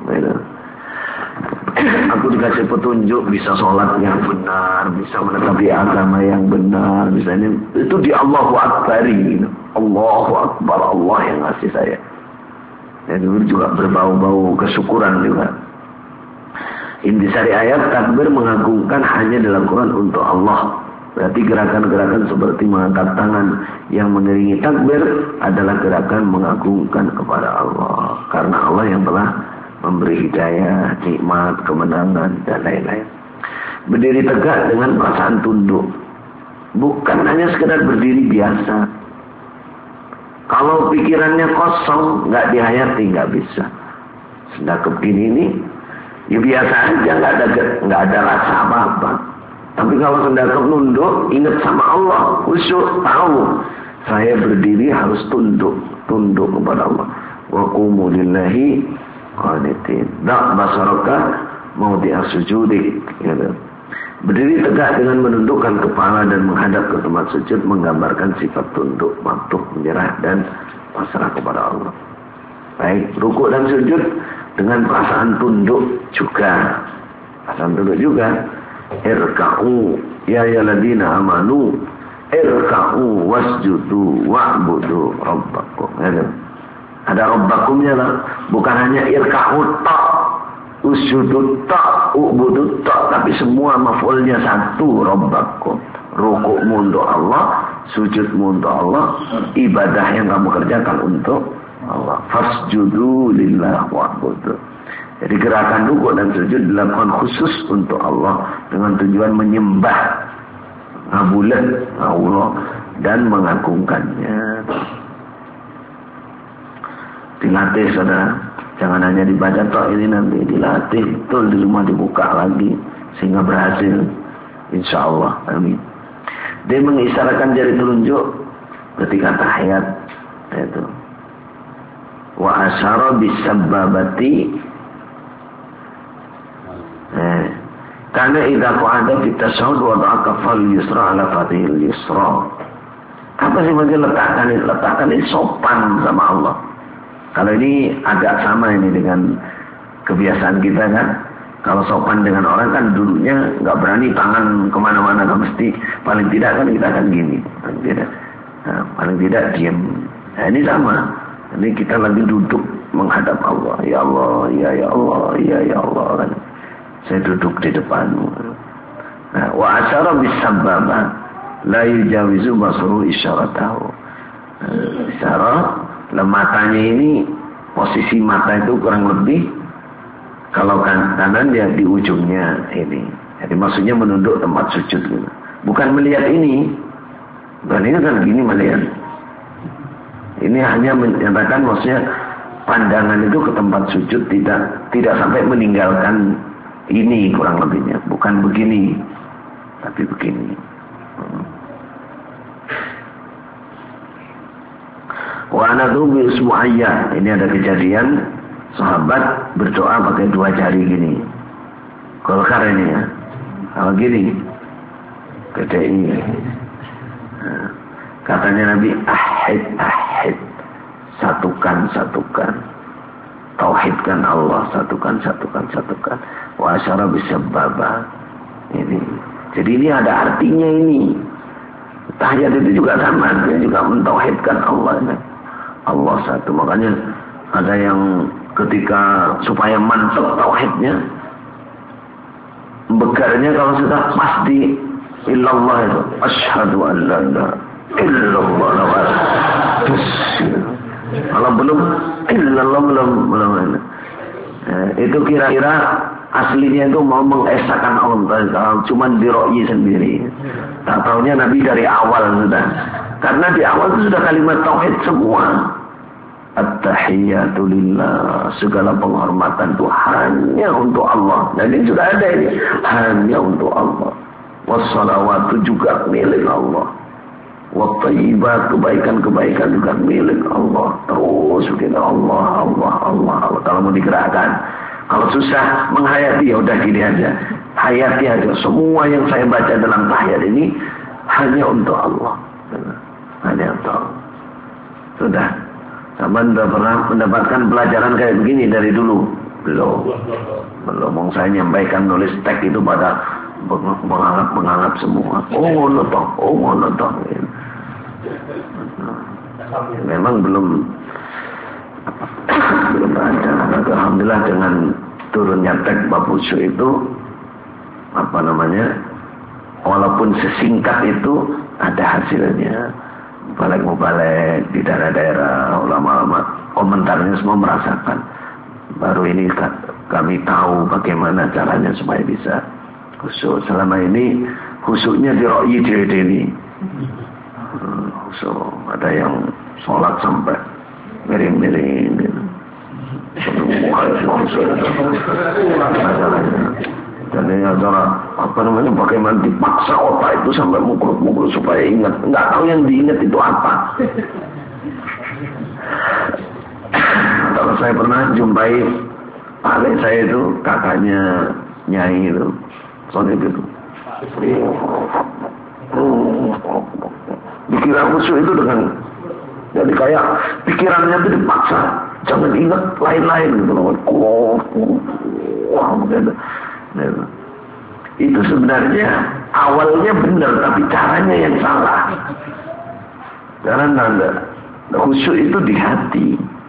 Speaker 1: Aku dikasih petunjuk, bisa sholat yang benar, bisa menetapi agama yang benar. Misalnya itu di Allahu Akbari. Allahu Akbar, Allah yang ngasih saya. Dan itu juga berbau-bau kesyukuran juga. Intisari ayat, takbir mengagungkan hanya dalam Quran untuk Allah. Berarti gerakan-gerakan seperti mengangkat tangan yang mengiringi takbir adalah gerakan mengagungkan kepada Allah. Karena Allah yang telah memberi hidayah, nikmat, kemenangan, dan lain-lain. Berdiri tegak dengan perasaan tunduk. Bukan hanya sekedar berdiri biasa. Kalau pikirannya kosong, nggak dihayati, nggak bisa. Sedang begini ini, ya biasa aja, nggak ada rasa apa-apa. Tapi kalau sedang nunduk, ingat sama Allah, khusyuk, tahu saya berdiri harus tunduk kepada Allah. Wa qumu lillahi qanitin. Da' basaraka mawdi'a sujudik. Gitu. Berdiri tegak dengan menundukkan kepala dan menghadap ke tempat sujud menggambarkan sifat tunduk, patuh, menyerah dan pasrah kepada Allah. Baik, rukuk dan sujud dengan perasaan tunduk juga. Perasaan tunduk juga. Irka'u ya ayyuhalladzina amanu irka'u wasjudu wa'budu rabbakum. Ada rabbakumnya lah. Bukan hanya irka'u ta', usjudu ta', u'budu ta', tapi semua maf'ulnya satu, rabbakum. Rukukmu untuk Allah, sujudmu untuk Allah, ibadah yang kamu kerjakan untuk Allah. Fasjudu lillah wa'budu. Jadi gerakan rukuk dan sujud dilakukan khusus untuk Allah dengan tujuan menyembah Allah dan mengagungkannya. Dilatih saudara. Jangan hanya dibaca toh, ini nanti dilatih betul di rumah, dibuka lagi sehingga berhasil. Insya Allah, amin. Dia mengisyaratkan jari telunjuk ketika tahiyat, itu. Wa asyara bisababati. Karena idza qa'ada fi tasyahhud wa da'a kafal yusra ala fatihil yusra. Apa sih maksudnya letakkan ini sopan sama Allah. Kalau ini agak sama ini dengan kebiasaan kita kan. Kalau sopan dengan orang kan dulunya nggak berani tangan kemana-mana, kan mesti paling tidak kan kita akan gini, paling tidak diam. Nah, ini sama. Ini kita lagi duduk menghadap Allah. Ya Allah, ya Allah, ya Allah kan. Saya duduk di depanmu. Nah, wa asyara bis-sababa la yujawizu basru isyaratahu. Isyarat matanya ini, posisi mata itu kurang lebih kalau kanan dia di ujungnya ini. Jadi maksudnya menunduk tempat sujud gitu. Bukan melihat ini. Dan ini kan gini melihat. Ini hanya menyatakan maksudnya pandangan itu ke tempat sujud, tidak sampai meninggalkan ini kurang lebihnya. Bukan begini, tapi begini. Wa anadu bi usbu'ayya. Ini ada kejadian sahabat berdoa pakai dua jari gini. Golkar ini ya. Kalau gini. Gede ini. Nah, katanya Nabi, ahid. Satukan. Tauhidkan Allah, satukan. Wa asyara bisababa. Ini. Jadi ini ada artinya ini. Tahiyat itu juga sama, dia juga mentauhidkan Allah. Allah satu. Makanya ada yang ketika supaya mantap tauhidnya, begarnya kalau sudah pas di illallah itu, asyhadu an la ilaha illallah. Kalau belum illallah belum. Itu kira-kira aslinya itu mau mengesahkan Allah, cuma diroi sendiri. Tak taunya Nabi dari awal sudah. Karena di awal itu sudah kalimat tauhid semua. At-tahiyyatu lillah, segala penghormatan itu hanya untuk Allah. Dan ini sudah ada ini, hanya untuk Allah. Wassalawatu juga milik Allah. Wattayyibat, kebaikan juga milik Allah. Terus begitu Allah. Kalau mau digerakkan, kalau susah menghayati ya udah gini aja. Hayati aja. Semua yang saya baca dalam tahiyat ini hanya untuk Allah. Hanya untuk Allah. Sudah. Sama sudah pernah mendapatkan pelajaran kayak begini dari dulu? Belum. Saya nyampaikan nulis teks itu pada menganggap semua. Oh ngono toh. Memang belum ada. Alhamdulillah dengan turunnya teks bab khusyuk itu, walaupun sesingkat itu ada hasilnya. Mubalek di daerah-daerah, ulama-ulama komentarnya semua merasakan. Baru ini kami tahu bagaimana caranya supaya bisa khusyuk. Selama ini khusyuknya diroi ini. Khusyuk. Ada yang sholat sampai miring-miring gitu. Masalahnya. Dan ini adalah bagaimana dipaksa otak itu sampai mukul-mukul supaya ingat. Nggak tahu yang diingat itu apa. Kalau saya pernah jumpai paling saya itu kakaknya Nyai itu, soalnya gitu. Pikiran khusyuk itu dengan, jadi kayak pikirannya itu dipaksa, jangan ingat lain-lain gitu loh. Itu sebenarnya awalnya benar, tapi caranya yang salah. Karena khusyuk itu di hati.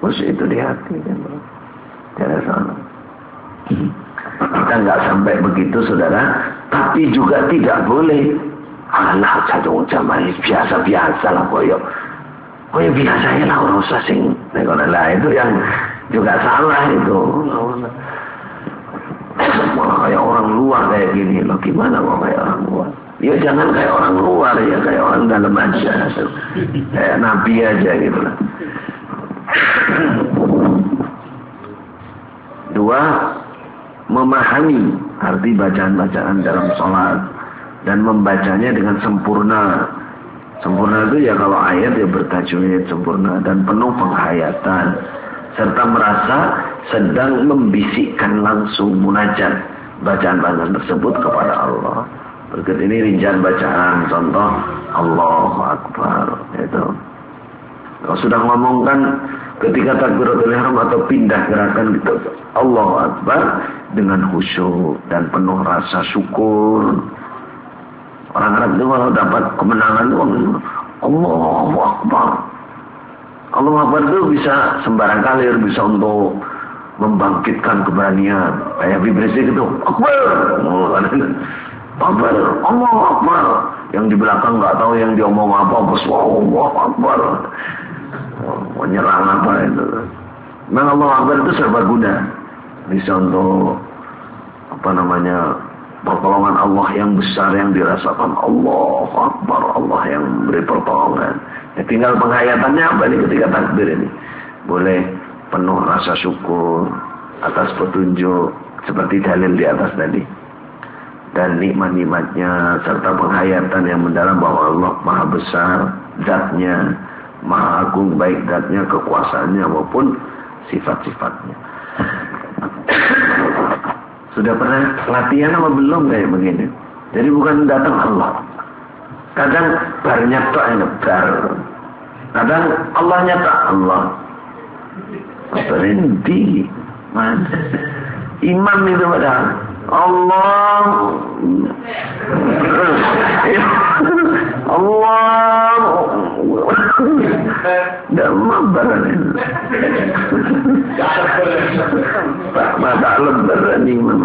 Speaker 1: Jangan salah. Kita nggak sampai begitu, saudara. Tapi juga tidak boleh. Alah, satu jamaah biasa-biasa lah, koyo biasa ya lah, orang usah sing. Nah, itu yang juga salah itu. Malah kayak orang luar kayak gini loh, gimana mau kayak orang luar? Ya jangan kayak orang luar ya, kayak orang dalam aja, kayak Nabi aja gitu lah. Dua, memahami arti bacaan-bacaan dalam sholat dan membacanya dengan sempurna. Sempurna itu ya kalau ayat ya bertajwid sempurna dan penuh penghayatan, serta merasa sedang membisikkan langsung munajat bacaan-bacaan tersebut kepada Allah. Berikut ini rincian bacaan. Contoh, Allahu Akbar. Itu kalau sudah ngomongkan ketika takbiratul ihram atau pindah gerakan gitu, Allahu Akbar dengan khusyuk dan penuh rasa syukur. Orang Arab itu kalau dapat kemenangan itu Allahu Akbar. Allahu Akbar itu bisa sembarang kali, bisa untuk membangkitkan keberanian. Kayak vibrasi gitu, Akbar. Akbar, Allahu Akbar. Yang di belakang nggak tahu yang diomong apa, bos Allahu Akbar. Menyerang apa itu. Memang Allahu Akbar itu serbaguna. Bisa untuk pertolongan Allah yang besar yang dirasakan. Allahu Akbar, Allah yang beri pertolongan. Ya, tinggal penghayatannya apa nih ketika takbir ini. Boleh penuh rasa syukur atas petunjuk seperti dalil di atas tadi, dan nikmat-nikmatnya serta penghayatan yang mendalam bahwa Allah Maha Besar zatnya, Maha Agung baik zatnya, kekuasaannya maupun sifat-sifatnya. Sudah pernah latihan apa belum kayak begini? Jadi bukan datang Allah. Kadang barnya tak enak bar. Kadang Allah nyata Allah. Berhenti. Mana? Imam itu padahal Allah. Allah. Tidak mabaran ini. Tak mata lebaran ini mama.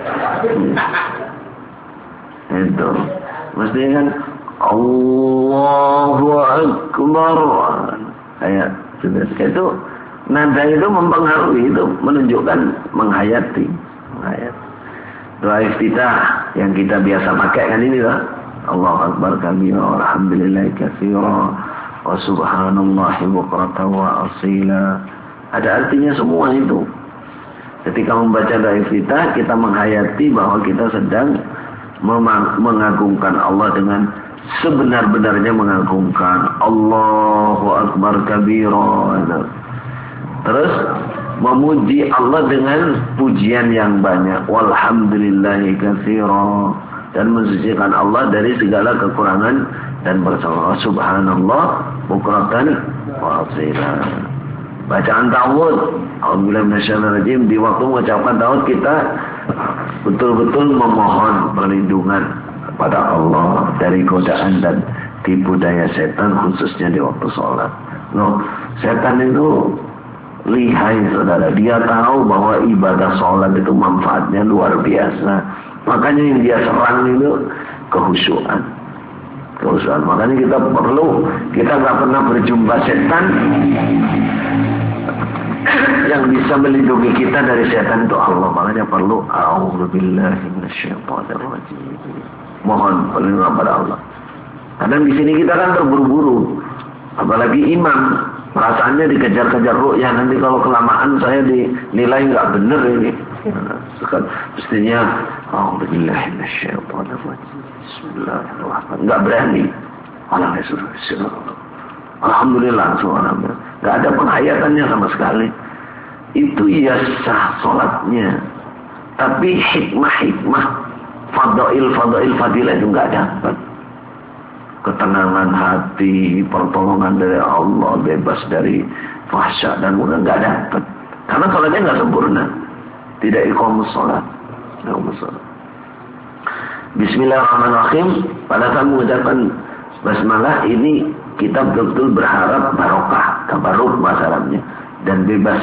Speaker 1: Itu mesti kan Allahu Akbar. Kayak itu nada itu mempengaruhi, itu menunjukkan menghayati. Doa iftitah yang kita biasa pakai kan ini lah. Allahu Akbar kabira walhamdulillahi katsira wa subhanallahi bukratan wa asila. Ada artinya semua itu. Ketika membaca doa iftitah, kita menghayati bahwa kita sedang mengagungkan Allah dengan sebenar-benarnya mengagungkan. Allahu Akbar kabira. Terus memuji Allah dengan pujian yang banyak. Walhamdulillahi katsira. Dan mensucikan Allah dari segala kekurangan dan bersama subhanallah bukratan wa asila. Bacaan ta'awudz, a'udzubillahi minasyaitonir rajim, di waktu mengucapkan ta'awudz kita betul-betul memohon perlindungan kepada Allah dari godaan dan tipu daya setan, khususnya di waktu sholat. Setan itu lihai saudara, dia tahu bahwa ibadah sholat itu manfaatnya luar biasa. Makanya yang dia serang itu kehusyuan. Makanya kita nggak pernah berjumpa setan yang bisa melindungi kita dari setan itu Allah. Makanya perlu a'udzubillahi minasyaitonirrajim. Mohon perlindungan pada Allah. Kadang di sini kita kan terburu-buru, apalagi imam, perasaannya dikejar-kejar ru'yah. Nanti kalau kelamaan saya dinilai nggak benar ini. Mestinya a'udzubillahi minasyaitonirrajim. Bismillahirrahmanirrahim. Nggak berani. Alhamdulillah, subhanallah. Nggak ada penghayatannya sama sekali. Itu ya sah sholatnya. Tapi hikmah-hikmah, fadilah itu nggak dapat. Ketenangan hati, pertolongan dari Allah, bebas dari fahsya dan mudah nggak dapat. Karena sholatnya nggak sempurna. Tidak iqamus sholat. Bismillahirrahmanirrahim. Pada saat mengucapkan basmalah ini kita betul-betul berharap barokah, tabarruk bahasa Arabnya, dan bebas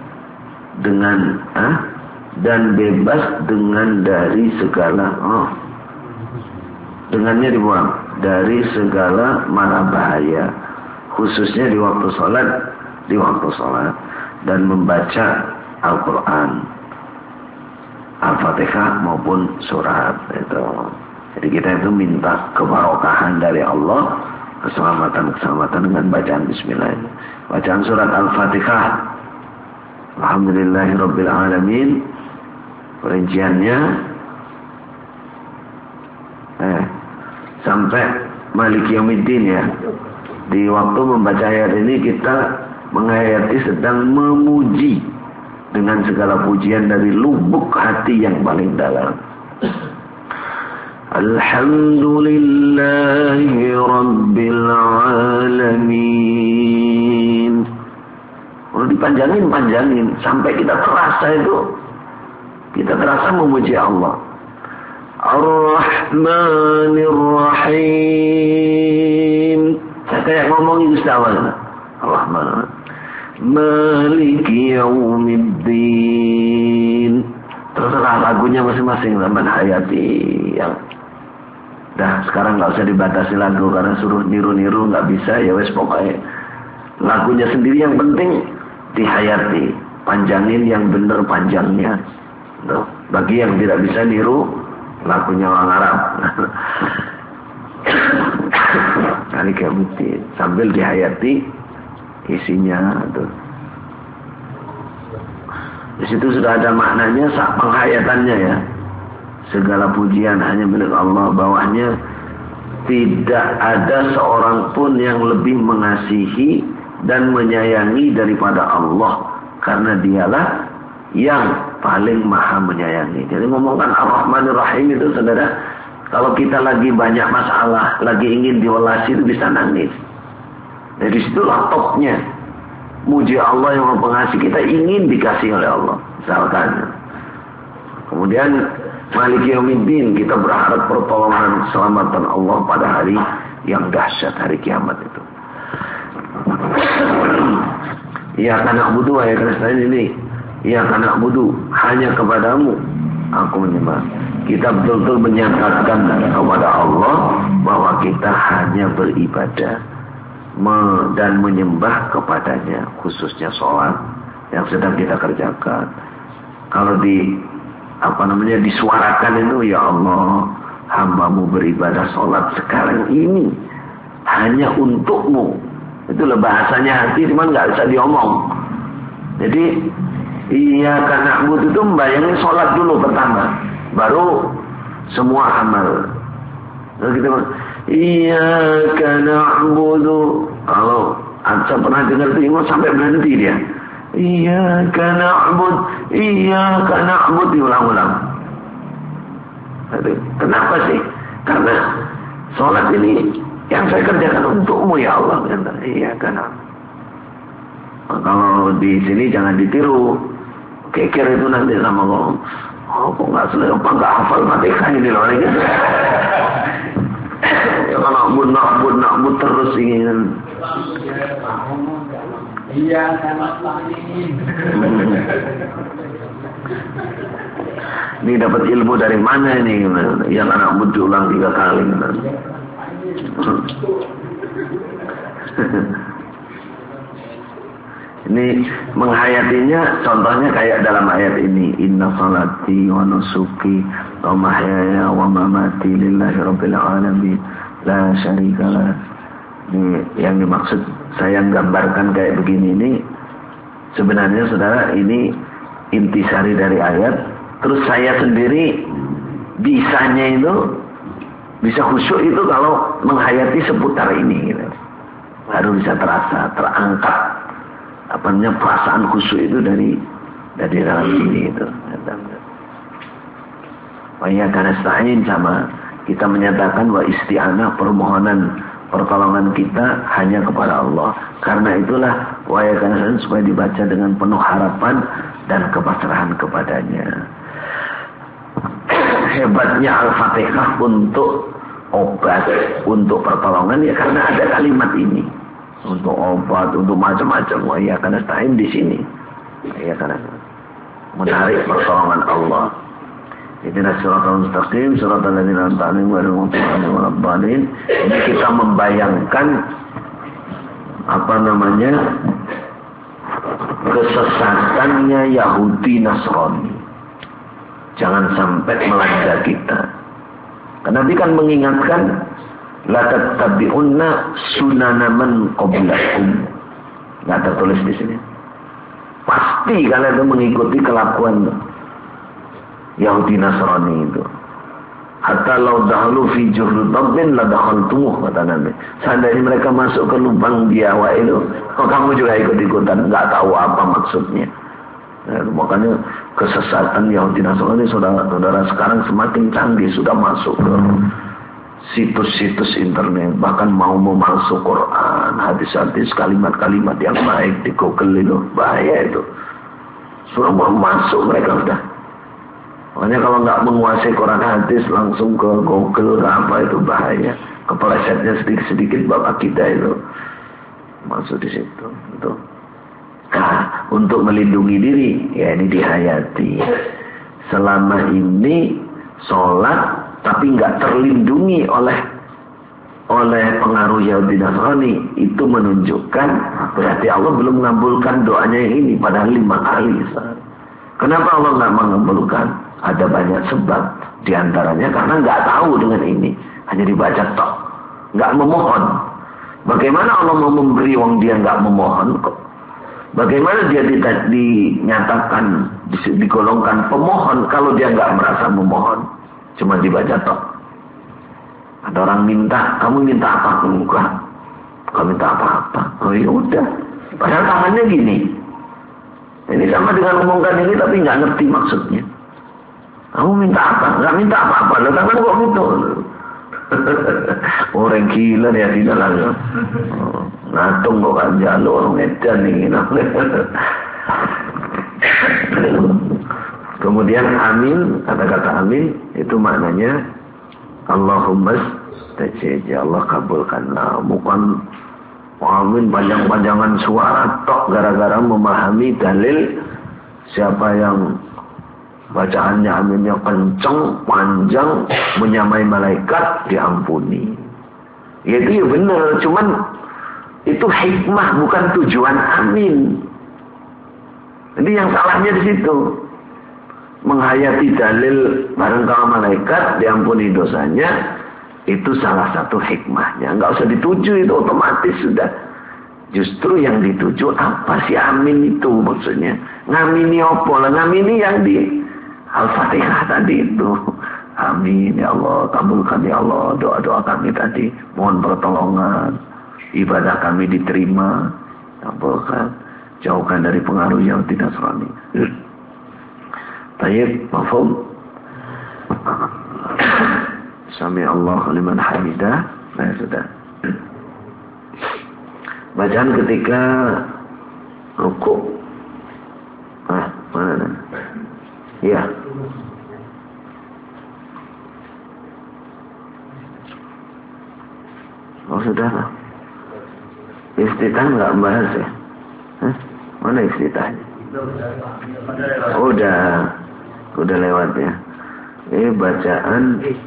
Speaker 1: dengan dari segala dengannya dibuang dari segala mara bahaya, khususnya di waktu sholat dan membaca Al-Quran, Al-Fatihah maupun surat itu. Jadi kita itu minta kebarokahan dari Allah, keselamatan dengan bacaan bismillah. Bacaan surat Al-Fatihah Alhamdulillahirabbil alamin. Perinciannya sampai Maliki Yaumiddin ya. Di waktu membaca ayat ini kita menghayati sedang memuji dengan segala pujian dari lubuk hati yang paling dalam. Alhamdulillahi Rabbil Alamin. Kalau dipanjangin sampai kita terasa memuji Allah. Ar-Rahmanir Rahim. Saya kayak ngomong itu awalnya. Ar-Rahman. Maliki Yaumiddin. Terserah lagunya masing-masing zaman hayati yang dah sekarang nggak usah dibatasi lagu karena suruh niru-niru nggak bisa ya wes pokoknya lagunya sendiri yang penting dihayati, panjangin yang bener panjangnya. Tuh. Bagi yang tidak bisa niru lagunya orang Arab. Kali kemudian sambil dihayati isinya tuh. Di situ sudah ada maknanya penghayatannya ya. Segala pujian hanya milik Allah, bawahnya tidak ada seorang pun yang lebih mengasihi dan menyayangi daripada Allah, karena dialah yang paling maha menyayangi. Jadi ngomongkan Ar-Rahmanir Rahim itu saudara, kalau kita lagi banyak masalah, lagi ingin diwelasi itu bisa nangis. Dari situlah topnya. Muji Allah yang pengasih, kita ingin dikasih oleh Allah. Misalkan. Kemudian Maliki Yaumiddin, kita berharap pertolongan keselamatan Allah pada hari yang dahsyat, hari kiamat itu. Ya karena budu ya karena ini. Ya karena budu hanya kepadamu aku menyembah. Kita betul-betul menyatakan kepada Allah bahwa kita hanya beribadah dan menyembah kepadanya, khususnya sholat yang sedang kita kerjakan. Kalau disuarakan itu, ya Allah, hamba-Mu beribadah sholat sekarang ini hanya untuk-Mu. Itulah bahasanya hati, cuman nggak bisa diomong. Jadi iya karena butuh itu membayangin sholat dulu pertama, baru semua amal. Lalu kita iyyaka na'budu. Kalau Anda pernah dengar itu imam sampai berhenti dia. Iyyaka na'bud diulang-ulang. Kenapa sih? Karena sholat ini yang saya kerjakan untuk-Mu ya Allah. Iyyaka na'bud. Kalau di sini jangan ditiru. Kekir itu nanti sama Allah. Oh kok nggak hafal Fatihah ini loh gitu. Ya kalau na'bud terus ingin. Iya ini dapat ilmu dari mana ini? Yang na'bud diulang 3 kali. Ini menghayatinya contohnya kayak dalam ayat ini, inna salati wa nusuki wa mahyaya wa mamati lillahi rabbil alamin la syarikalah. Ini yang dimaksud saya gambarkan kayak begini ini sebenarnya saudara ini intisari dari ayat. Terus saya sendiri bisanya itu bisa khusyuk itu kalau menghayati seputar ini gitu. Baru bisa terasa, terangkat perasaan khusyuk itu dari dalam sini itu. Wahya kanasta'in sama kita menyatakan bahwa isti'anah permohonan pertolongan kita hanya kepada Allah. Karena itulah wahya kanasta'in supaya dibaca dengan penuh harapan dan kepasrahan kepadanya. Hebatnya Al-Fatihah untuk obat, untuk pertolongan ya karena ada kalimat ini. Untuk obat, untuk macam-macam. Wah ya karena stain di sini. Ya karena menarik pertolongan Allah. Ihdinas siratal mustaqim, siratal ladzina an'amta 'alaihim ghairil maghdubi 'alaihim waladdallin. Ini kita membayangkan kesesatannya Yahudi Nasrani. Jangan sampai melanda kita. Karena Nabi kan mengingatkan la tattabi'unna sunana man qablakum. Enggak tertulis di sini. Pasti pasti kalian itu mengikuti kelakuan Yahudi Nasrani itu. Hatta law dahlu fi jurri dabbin la dakhaltumuh, kata Nabi. Seandainya mereka masuk ke lubang biawak itu, kok kamu juga ikut-ikutan, enggak tahu apa maksudnya. Ya, makanya kesesatan Yahudi Nasrani saudara sekarang semakin canggih, sudah masuk ke situs-situs internet, bahkan mau memalsu Quran, hadis-hadis, kalimat-kalimat yang baik di Google itu, bahaya itu. Sudah mau masuk mereka sudah. Makanya kalau nggak menguasai Quran hadis langsung ke Google apa itu bahaya. Kepelesetnya sedikit-sedikit bapak kita itu masuk di situ. Itu. Nah, untuk melindungi diri, ya ini dihayati. Selama ini sholat tapi nggak terlindungi oleh pengaruh Yahudi Nasrani, itu menunjukkan berarti Allah belum mengabulkan doanya yang ini, padahal 5 kali. Kenapa Allah nggak mengabulkan? Ada banyak sebab, diantaranya karena nggak tahu dengan ini, hanya dibaca tok, nggak memohon. Bagaimana Allah mau memberi wong dia nggak memohon kok? Bagaimana dia dinyatakan digolongkan pemohon kalau dia nggak merasa memohon, cuma dibaca tok? Ada orang minta, kamu minta apa? Enggak, kamu minta apa-apa? Oh ya udah, padahal tangannya gini. Ini sama dengan ngomongkan ini tapi nggak ngerti maksudnya. Kamu minta apa? Nggak minta apa-apa. Lo tangan kok gitu? Orang gila ya di dalamnya. Ngatung kok kan jalur orang edan nih. Kemudian amin, kata-kata amin itu maknanya Allahumma stajib, Allah kabulkanlah. Bukan amin panjang-panjangan suara tok gara-gara memahami dalil. Siapa yang bacaannya aminnya kenceng, panjang, menyamai malaikat, diampuni. Ya itu ya benar, cuman itu hikmah bukan tujuan amin. Jadi yang salahnya di situ. Menghayati dalil bareng kalau malaikat diampuni dosanya, itu salah satu hikmahnya. Enggak usah dituju, itu otomatis sudah. Justru yang dituju apa sih amin itu maksudnya? Ngamini apa lah? Ngamini yang di Al-Fatihah tadi itu. Amin ya Allah, kabulkan ya Allah doa-doa kami tadi. Mohon pertolongan, ibadah kami diterima, kabulkan, jauhkan dari pengaruh yang tidak Nasrani. Baik, mafhum. Sami Allah liman hamidah. Nah, sudah. Bacaan ketika rukuk. Mana? Ya. Oh sudah. Iftitah nggak bahas ya? Mana iftitahnya? Udah lewat ya. Ini bacaan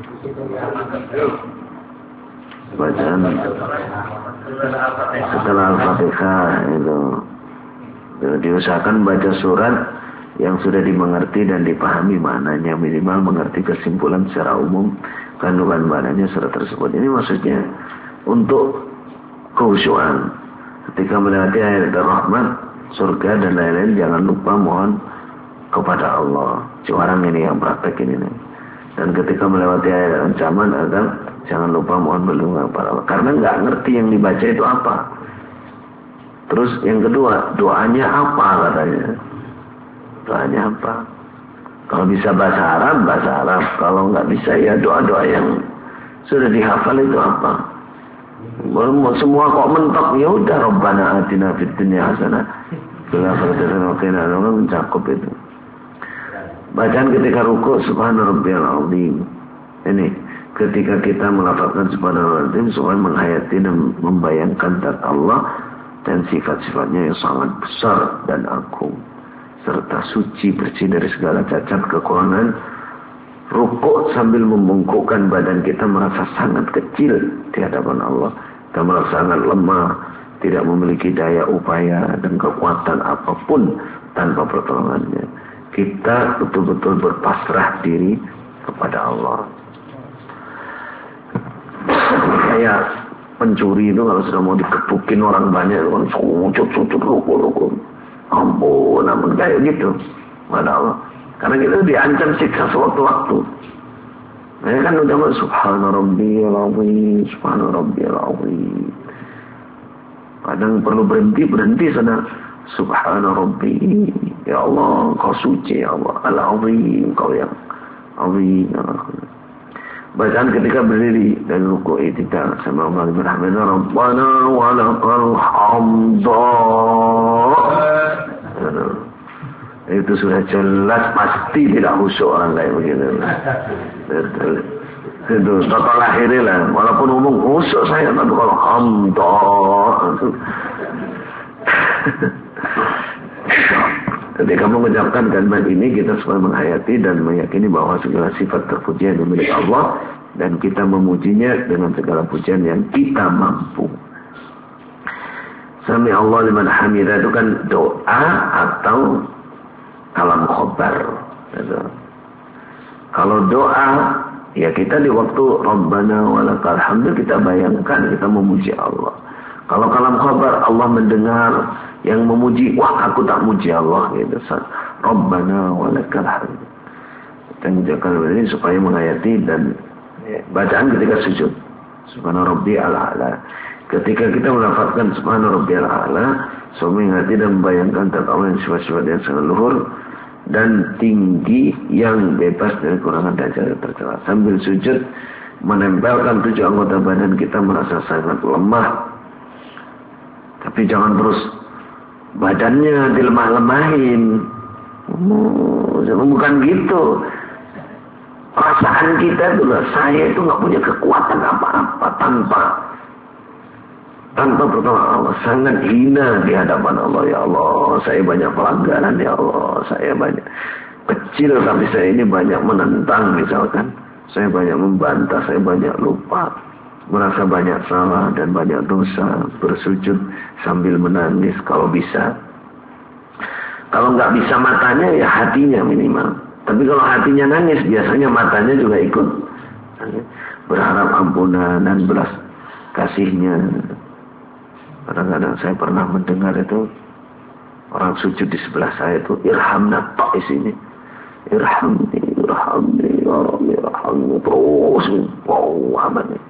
Speaker 1: setelah Al-Fatihah itu. Diusahakan baca surat yang sudah dimengerti dan dipahami maknanya, minimal mengerti kesimpulan secara umum kandungan maknanya surat tersebut. Ini maksudnya untuk khusyuan ketika melewati ayat rahmat, surga dan lain-lain, jangan lupa mohon kepada Allah. Orang ini yang praktek ini nih. Dan ketika melewati ayat ancaman agar jangan lupa mohon berlindung kepada Allah, karena nggak ngerti yang dibaca itu apa. Terus yang kedua, doanya apa katanya? Doanya apa? Kalau bisa bahasa Arab. Kalau nggak bisa ya doa-doa yang sudah dihafal itu apa? Semua kok mentok, ya udah Rabbana atina fid dunya hasanah fil akhirati hasanah wa qina adzabannar, mencakup itu. Bacaan ketika ruku subhana rabbiyal azim. Ini ketika kita melafazkan subhana rabbiyal azim supaya menghayati dan membayangkan zat Allah dan sifat-sifatnya yang sangat besar dan agung, serta suci bersih dari segala cacat kekurangan. Rukuk sambil membungkukkan badan kita, merasa sangat kecil di hadapan Allah. Kita merasa sangat lemah, tidak memiliki daya upaya dan kekuatan apapun tanpa pertolongannya. Kita betul-betul berpasrah diri kepada Allah. Kayak pencuri itu kalau sudah mau dikepukin orang banyak, kan sujud rukuk. ampun kayak gitu pada Allah. Karena kita diancam siksa sewaktu-waktu. Nah, kan udah subhana rabbiyal azim, subhana rabbiyal azim. Kadang perlu berhenti sadar. Subhana rabbi, ya Allah, Kau suci, ya Allah, al-azim, Kau yang azim. Bacaan ketika berdiri dan ruku i'tidal sama Allah berhamdana Rabbana wa lakal hamda. Itu sudah jelas pasti tidak khusyuk orang kayak begitu. Itu total lahirnya lah. Walaupun ngomong khusyuk saya, tapi kalau hamda ketika mengucapkan kalimat ini kita semua menghayati dan meyakini bahwa segala sifat terpujian milik Allah dan kita memujinya dengan segala pujian yang kita mampu. Sami Allah liman hamidah itu kan doa atau kalam khobar. Kalau doa ya kita di waktu Rabbana walakal hamdu kita bayangkan kita memuji Allah. Kalau kalam khabar Allah mendengar yang memuji, wah aku tak muji Allah gitu. Rabbana walakal hamd. Kita mengucapkan ini supaya menghayati dan bacaan ketika sujud. Subhana rabbiyal a'la. Ketika kita melafazkan subhana rabbiyal a'la, semua menghayati dan membayangkan tentang Allah yang sifat-sifat yang sangat luhur dan tinggi yang bebas dari kurangan dan jarak tercela. Sambil sujud menempelkan 7 anggota badan kita merasa sangat lemah. Tapi jangan terus badannya dilemah-lemahin. Bukan gitu. Perasaan kita itu lah, saya itu nggak punya kekuatan apa-apa tanpa pertolongan Allah. Sangat hina di hadapan Allah. Ya Allah, saya banyak pelanggaran. Ya Allah, saya banyak kecil tapi saya ini banyak menentang misalkan. Saya banyak membantah, saya banyak lupa. Merasa banyak salah dan banyak dosa, bersujud sambil menangis kalau bisa. Kalau nggak bisa matanya ya hatinya minimal. Tapi kalau hatinya nangis biasanya matanya juga ikut berharap ampunan dan belas kasihnya. Kadang-kadang saya pernah mendengar itu orang sujud di sebelah saya itu irhamna tok isinya. Irhamni, irhamni, ya Rabbi, irhamni terus. Wow, amat nih.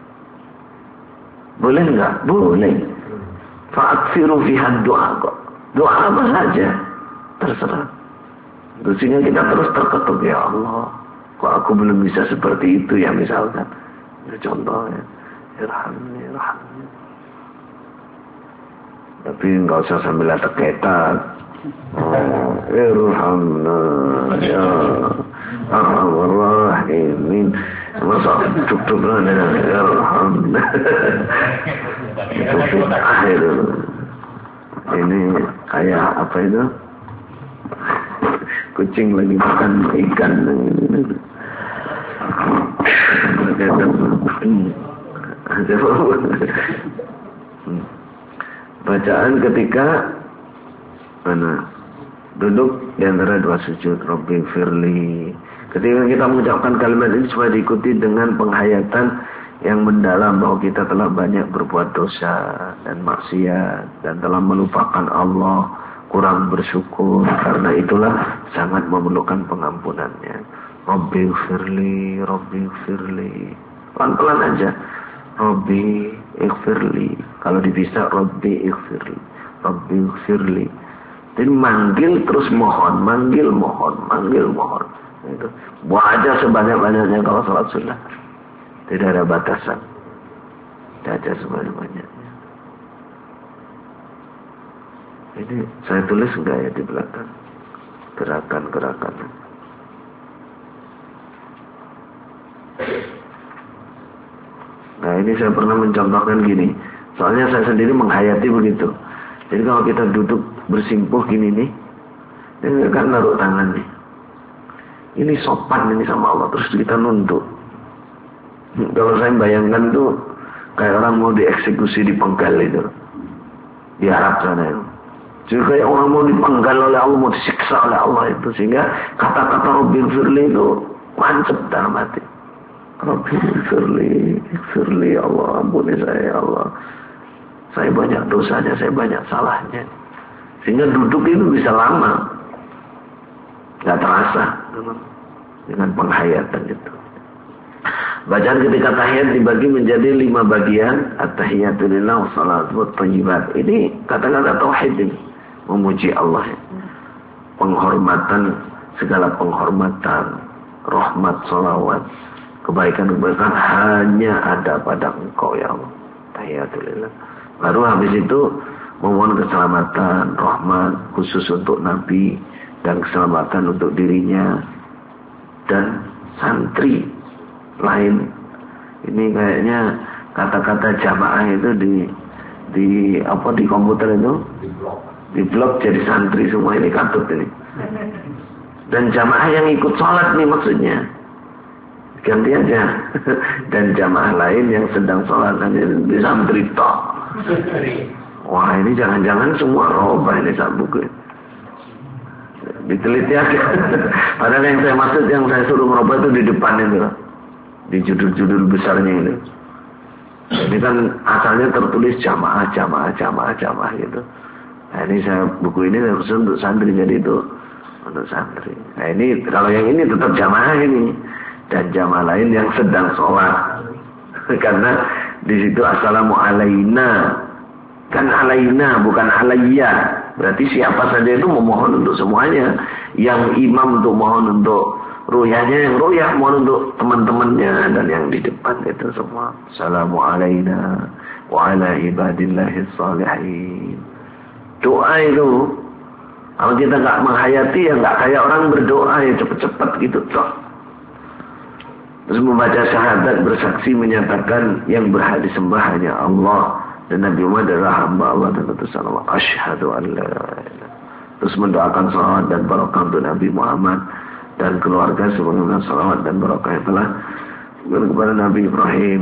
Speaker 1: Boleh enggak? Boleh. Fa'aksiru fiha doa kok. Doa apa saja. Terserah. Sehingga kita terus terketuk. Ya Allah. Kok aku belum bisa seperti itu ya misalkan. Ya contohnya. Irhamni, irhamni. Tapi enggak usah sambil letak-letak. Irhamna ya Arhamar Rahimin. Masa cuk-cuk Irhamna. Itu fitnah itu. Ini kayak apa itu? Kucing lagi makan ikan. Bacaan ketika duduk di antara dua sujud. Rabbi firli. Ketika kita mengucapkan kalimat ini supaya diikuti dengan penghayatan yang mendalam bahwa kita telah banyak berbuat dosa dan maksiat dan telah melupakan Allah, kurang bersyukur, karena itulah sangat memerlukan pengampunannya. Rabbi ighfirli, Rabbi ighfirli. Pelan-pelan aja. Rabbi ighfirli. Kalau bisa Rabbi ighfirli, Rabbi ighfirli. Jadi manggil terus mohon, manggil mohon, manggil mohon. Itu. Buat aja sebanyak-banyaknya kalau salat sunnah. Tidak ada batasan. Tidak ada sebanyak-banyaknya. Ini saya tulis enggak ya di belakang? Gerakan-gerakan. Nah ini saya pernah mencontohkan gini. Soalnya saya sendiri menghayati begitu. Jadi kalau kita duduk bersimpuh gini nih, ini kan naruh tangan nih. Ini sopan ini sama Allah, terus kita nunduk. Kalau saya bayangkan tuh kayak orang mau dieksekusi di penggal itu di Arab sana itu. Jadi kayak orang mau dipenggal oleh Allah, mau disiksa oleh Allah itu, sehingga kata-kata Rabbil Firli itu mancep dalam hati. Rabbil Firli, Firli Allah, ampuni saya ya Allah. Saya banyak dosanya, saya banyak salahnya. Sehingga duduk itu bisa lama, nggak terasa dengan penghayatan itu. Bacaan ketika tahiyat dibagi menjadi 5 bagian. At-tahiyatu lillah wassalatu wathayyibat. Ini kata-kata tauhid ini, memuji Allah. Penghormatan, segala penghormatan, rahmat, salawat, kebaikan-kebaikan hanya ada pada Engkau ya Allah. Tahiyatu lillah. Baru habis itu memohon keselamatan, rahmat khusus untuk Nabi dan keselamatan untuk dirinya dan santri lain. Ini kayaknya kata-kata jamaah itu di komputer itu di blok jadi santri semua, ini katut ini. Dan jamaah yang ikut sholat nih maksudnya ganti aja. Dan jamaah lain yang sedang sholat nanti di santri tok. Wah, ini jangan-jangan semua robah ini saat buku. Diteliti aja. Padahal yang saya maksud, yang saya suruh merubah itu di depan itu, di judul-judul besarnya ini. Ini kan asalnya tertulis jamaah gitu. Nah, ini saya buku ini khusus untuk santri, jadi itu untuk santri. Nah, ini kalau yang ini tetap jamaah ini, dan jamaah lain yang sedang sholat. Karena di situ assalamu alaina, kan alaina bukan alayya. Berarti siapa saja itu memohon untuk semuanya. Yang imam untuk mohon untuk ruyahnya, yang ruyah mohon untuk teman-temannya, dan yang di depan itu semua assalamu alaina wa ala ibadillahis shalihin. Doa itu kalau kita nggak menghayati ya nggak kayak orang berdoa ya cepet-cepet gitu toh. Terus membaca syahadat, bersaksi menyatakan yang berhak disembah hanya Allah dan Nabi Muhammad adalah hamba Allah dan utusan Allah. Asyhadu an la ilaha. Terus mendoakan salawat dan barakah untuk Nabi Muhammad dan keluarga sebagaimana salawat dan barakah yang telah kepada Nabi Ibrahim.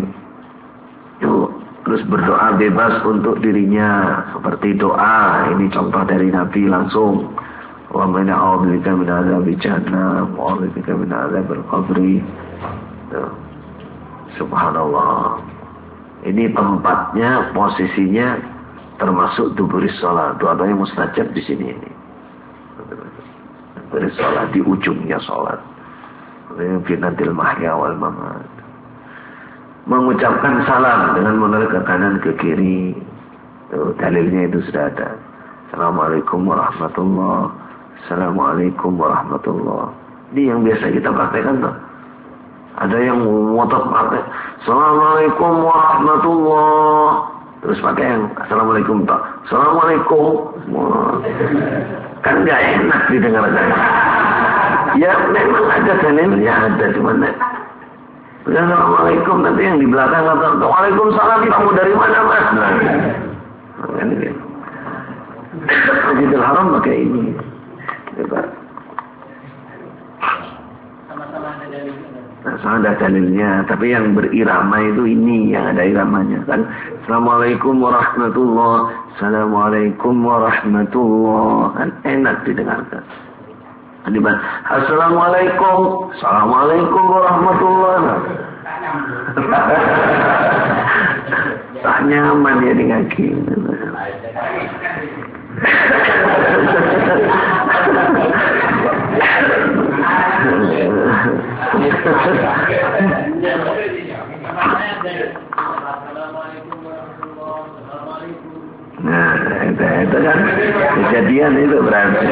Speaker 1: Terus berdoa bebas untuk dirinya seperti doa ini contoh dari Nabi langsung. Allahumma inna a'udzubika min adzabil jahannam wa a'udzubika min adzabil qabri. Subhanallah. Ini tempatnya, posisinya termasuk duburis sholat. Doa-doanya mustajab di sini ini. Duburis sholat, di ujungnya sholat. Finatil mahya wal mamat. Mengucapkan salam dengan menoleh ke kanan ke kiri. Dalilnya itu sudah ada. Assalamualaikum warahmatullah. Assalamualaikum warahmatullah. Ini yang biasa kita praktekkan tuh. Ada yang ngotot pakai Assalamualaikum warahmatullah, terus pakai yang Assalamualaikum tak. Assalamualaikum. Kan gak enak didengarkan. Ya memang ada dalilnya, ada cuman Assalamualaikum nanti yang di belakang kata Waalaikumsalam, kamu dari mana mas? Nah, ini Masjidil Haram pakai ini. Sama ada dalilnya, tapi yang berirama itu ini yang ada iramanya kan. Assalamualaikum warahmatullah, assalamualaikum warahmatullah, kan enak didengarkan. Assalamualaikum, assalamualaikum warahmatullah. Tak nyaman ya di kaki. Nah, itu kan kejadian itu berarti.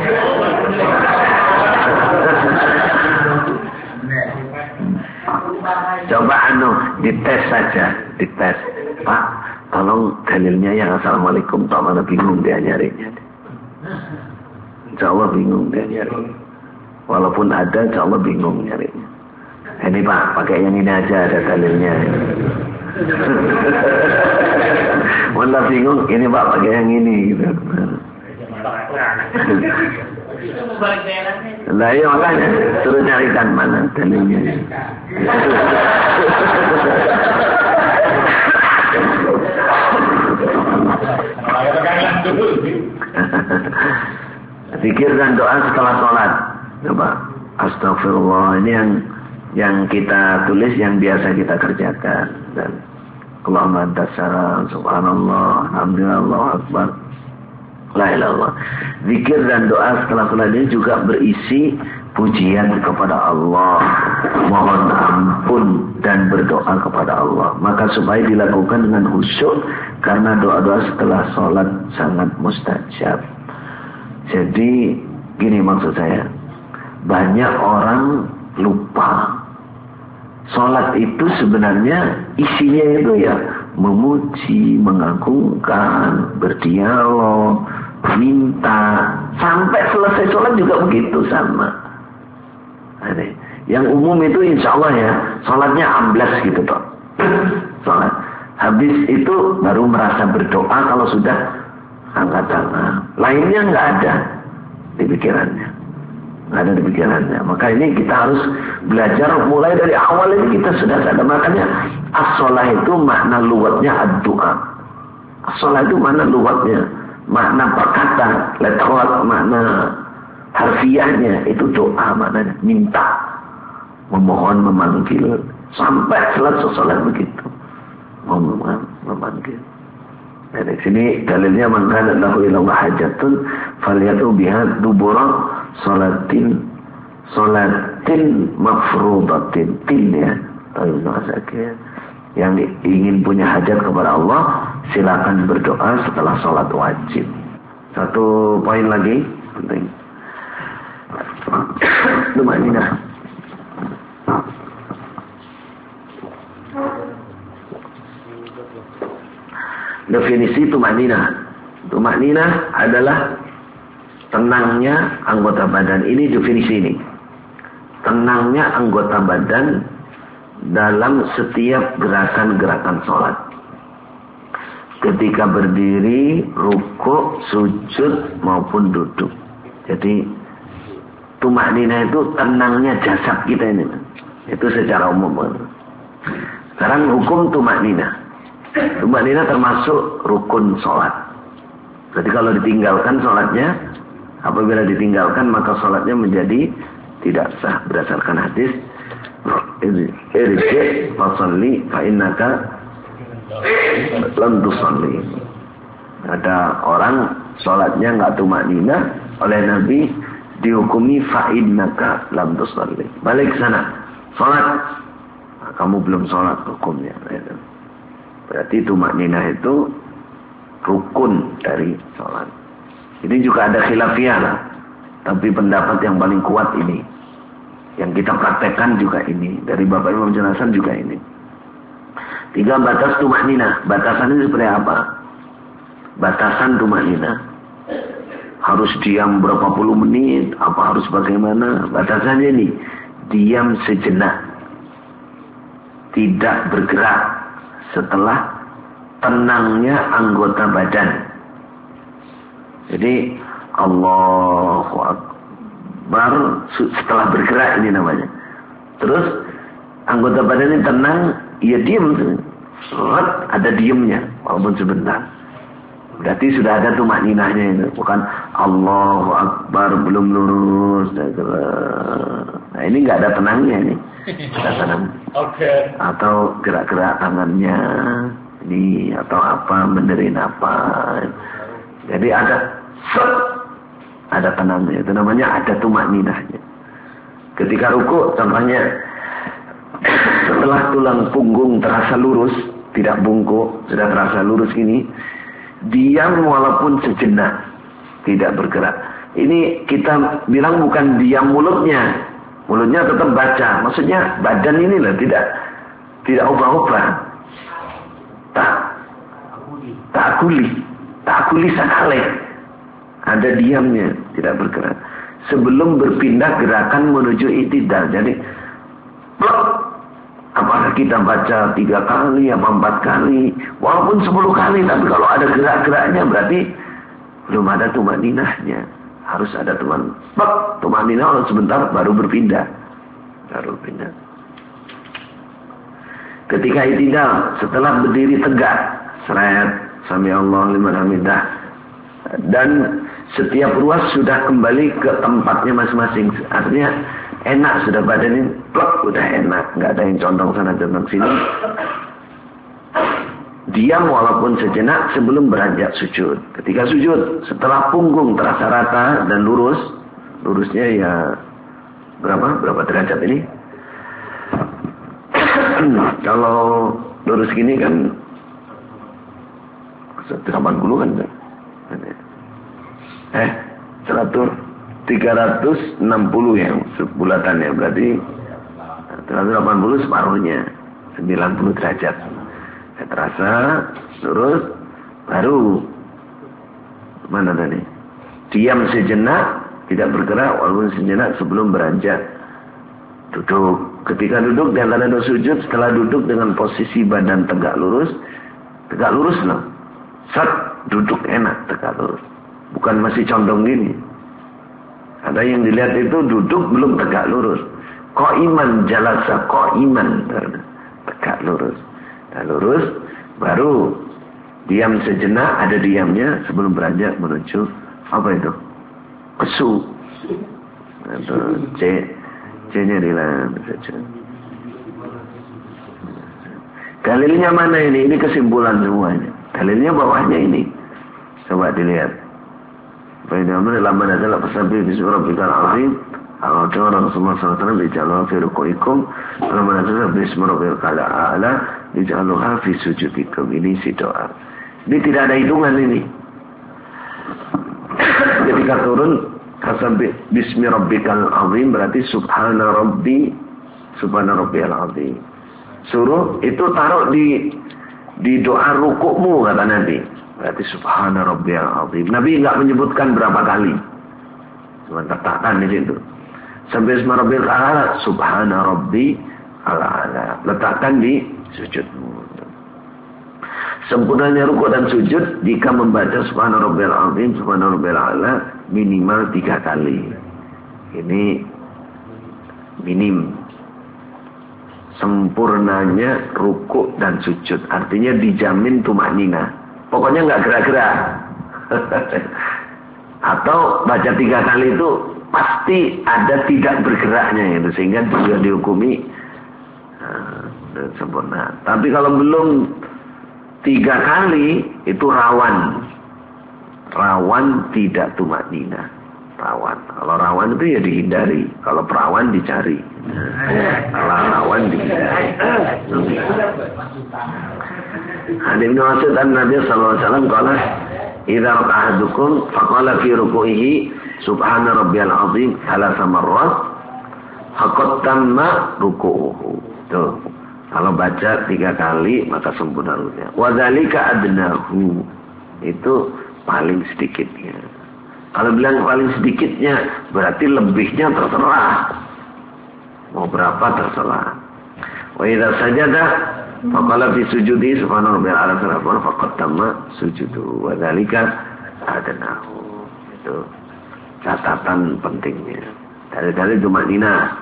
Speaker 1: Coba dites saja, dites. Pak, tolong dalilnya yang assalamualaikum, tak mana bingung dia nyarinya. Insya Allah bingung dia nyari. Walaupun ada, insya Allah bingung nyarinya. Ini Pak, pakai yang ini aja ada dalilnya. Wanda bingung, ini Pak pakai yang ini gitu. Lah iya makanya suruh carikan mana dalilnya. Zikir dan doa setelah sholat. Coba astagfirullah, ini yang kita tulis, yang biasa kita kerjakan. Dan Allahumma antas salam, subhanallah, alhamdulillah, Allahu akbar. La ilaha illallah. Zikir dan doa setelah salat ini juga berisi pujian kepada Allah, mohon ampun dan berdoa kepada Allah. Maka supaya dilakukan dengan khusyuk, karena doa-doa setelah salat sangat mustajab. Jadi gini maksud saya, banyak orang lupa salat itu sebenarnya isinya itu ya memuji, mengagungkan, berdialog, minta, sampai selesai salat juga begitu sama. Yang umum itu insya Allah ya, salatnya amblas gitu toh. Salat habis itu baru merasa berdoa kalau sudah angkat tangan. Lainnya nggak ada di pikirannya, nggak ada di pikirannya. Maka ini kita harus belajar mulai dari awal ini kita sudah sadar. Makanya as-shalah itu makna lugatnya ad-du'a. As-shalah itu makna lugatnya, makna perkata, letterat, makna harfiahnya itu doa, maknanya minta, memohon, memanggil, sampai selesai salat begitu, memanggil. Nah, di sini dalilnya man kana lahu ila hajatun falyatu biha dubura salatin mafruḍatin, ya. Yang ingin punya hajat kepada Allah silakan berdoa setelah salat wajib. Satu poin lagi penting. Tumanina. Definisi tumanina. Tumanina adalah tenangnya anggota badan. Ini definisi ini. Tenangnya anggota badan dalam setiap gerakan-gerakan sholat. Ketika berdiri, rukuk, sujud maupun duduk. Jadi tumanina itu tenangnya jasad kita ini. Itu secara umum. Sekarang hukum tumanina. Tumanina termasuk rukun sholat. Jadi kalau ditinggalkan sholatnya, apabila ditinggalkan maka sholatnya menjadi tidak sah berdasarkan hadis irji' fasalli fa innaka lam tusalli. Ada orang sholatnya nggak tumanina, oleh Nabi dihukumi fa innaka lam tusalli. Balik sana, sholat, nah, kamu belum sholat hukumnya. Berarti tumanina itu rukun dari sholat. Ini juga ada khilafiyah lah, tapi pendapat yang paling kuat ini, yang kita praktekkan juga ini, dari Bapak Imam Jelasan juga ini. 3 batas tumanina. Batasan ini seperti apa? Batasan tumanina, harus diam berapa puluh menit, apa harus bagaimana? Batasannya ini, diam sejenak, tidak bergerak setelah tenangnya anggota badan. Jadi Allahu Akbar setelah bergerak ini namanya. Terus anggota badan ini tenang, ya diam, ada diamnya walaupun sebentar. Berarti sudah ada tumaninahnya itu, bukan Allahu Akbar belum lurus. Nah ini nggak ada tenangnya ini, ada tenang. Okay. Atau gerak-gerak tangannya ini atau apa, menderin apa. Jadi ada tenangnya, itu namanya ada tumaninahnya. Ketika ruku contohnya, setelah tulang punggung terasa lurus, tidak bungkuk, sudah terasa lurus gini, diam walaupun sejenak, tidak bergerak. Ini kita bilang bukan diam mulutnya tetap baca. Maksudnya badan ini lah tidak ubah-ubah. Takuli sakale. Ada diamnya, tidak bergerak. Sebelum berpindah gerakan menuju i'tidal. Jadi apakah kita baca 3 kali atau 4 kali, walaupun 10 kali, tapi kalau ada gerak-geraknya berarti belum ada tumaninahnya. Harus ada tumaninah sebentar baru berpindah. Ketika i'tidal, setelah berdiri tegak, seret, sami Allah liman hamidah, dan setiap ruas sudah kembali ke tempatnya masing-masing. Artinya enak, sudah badan ini udah enak, nggak ada yang condong sana condong sini. diam walaupun sejenak sebelum beranjak sujud. Ketika sujud, setelah punggung terasa rata dan lurus, lurusnya ya berapa derajat ini? Kalau lurus gini kan 180 kan? 360 yang bulatannya, berarti 180 separuhnya, 90 derajat. Terasa lurus, baru mana tadi? Diam sejenak, tidak bergerak walaupun sejenak sebelum beranjak duduk. Ketika duduk di antara dua sujud, setelah duduk dengan posisi badan tegak lurus loh. Sat duduk enak tegak lurus, bukan masih condong gini. Ada yang dilihat itu duduk belum tegak lurus. Qa'iman jalasa qa'iman, tegak lurus. Dan lurus, baru diam sejenak, ada diamnya sebelum beranjak menuju apa itu? Kesu. Atau C-nya dilan saja. Dalilnya mana ini? Ini kesimpulan semuanya. Dalilnya bawahnya ini. Coba dilihat. Bainama lamma nazala fasabbih bismi rabbikal azim. Kalau orang Rasulullah SAW dijaluha fi ruku'ikum, lamma nazala bismi rabbikal a'la dijaluha fi sujudikum. Ini si doa. Ini tidak ada hitungan ini. Ketika turun fasabbih bismi rabbikal azim berarti subhana rabbiyal azim. Suruh itu taruh di doa rukukmu kata Nabi. Berarti subhana rabbiyal azim. Nabi enggak menyebutkan berapa kali. Cuma letakkan di situ. Sampai bismi rabbiyal a'la, subhana rabbiyal a'la. Letakkan di sujudmu. Sempurnanya rukuk dan sujud jika membaca subhana rabbiyal azim, subhana rabbiyal a'la minimal 3 kali. Ini minim. Sempurnanya rukuk dan sujud, artinya dijamin tumakninah. Pokoknya nggak gerak-gerak. Atau baca 3 kali itu pasti ada tidak bergeraknya itu, sehingga juga dihukumi sempurna. Tapi kalau belum 3 kali itu rawan tidak tumakninah. Kalau rawan itu ya dihindari, kalau perawan dicari. Kalau rawan dihindari. Hadis Ibnu Mas'ud Nabi sallallahu alaihi wasallam qala idza raka'a ahadukum faqala fi ruku'ihi subhana rabbiyal azim 3 marrat faqad tamma ruku'uhu. Tuh. Kalau baca 3 kali maka sempurna rukuknya. Wa dzalika adnahu. Itu paling sedikitnya. Kalau bilang paling sedikitnya berarti lebihnya terserah. Mau berapa terserah. Wa idza sajada faqala fi sujudi subhana rabbiyal a'la faqad tamma sujudu wa dzalika adnahu. Itu catatan pentingnya. Dari tumakninah.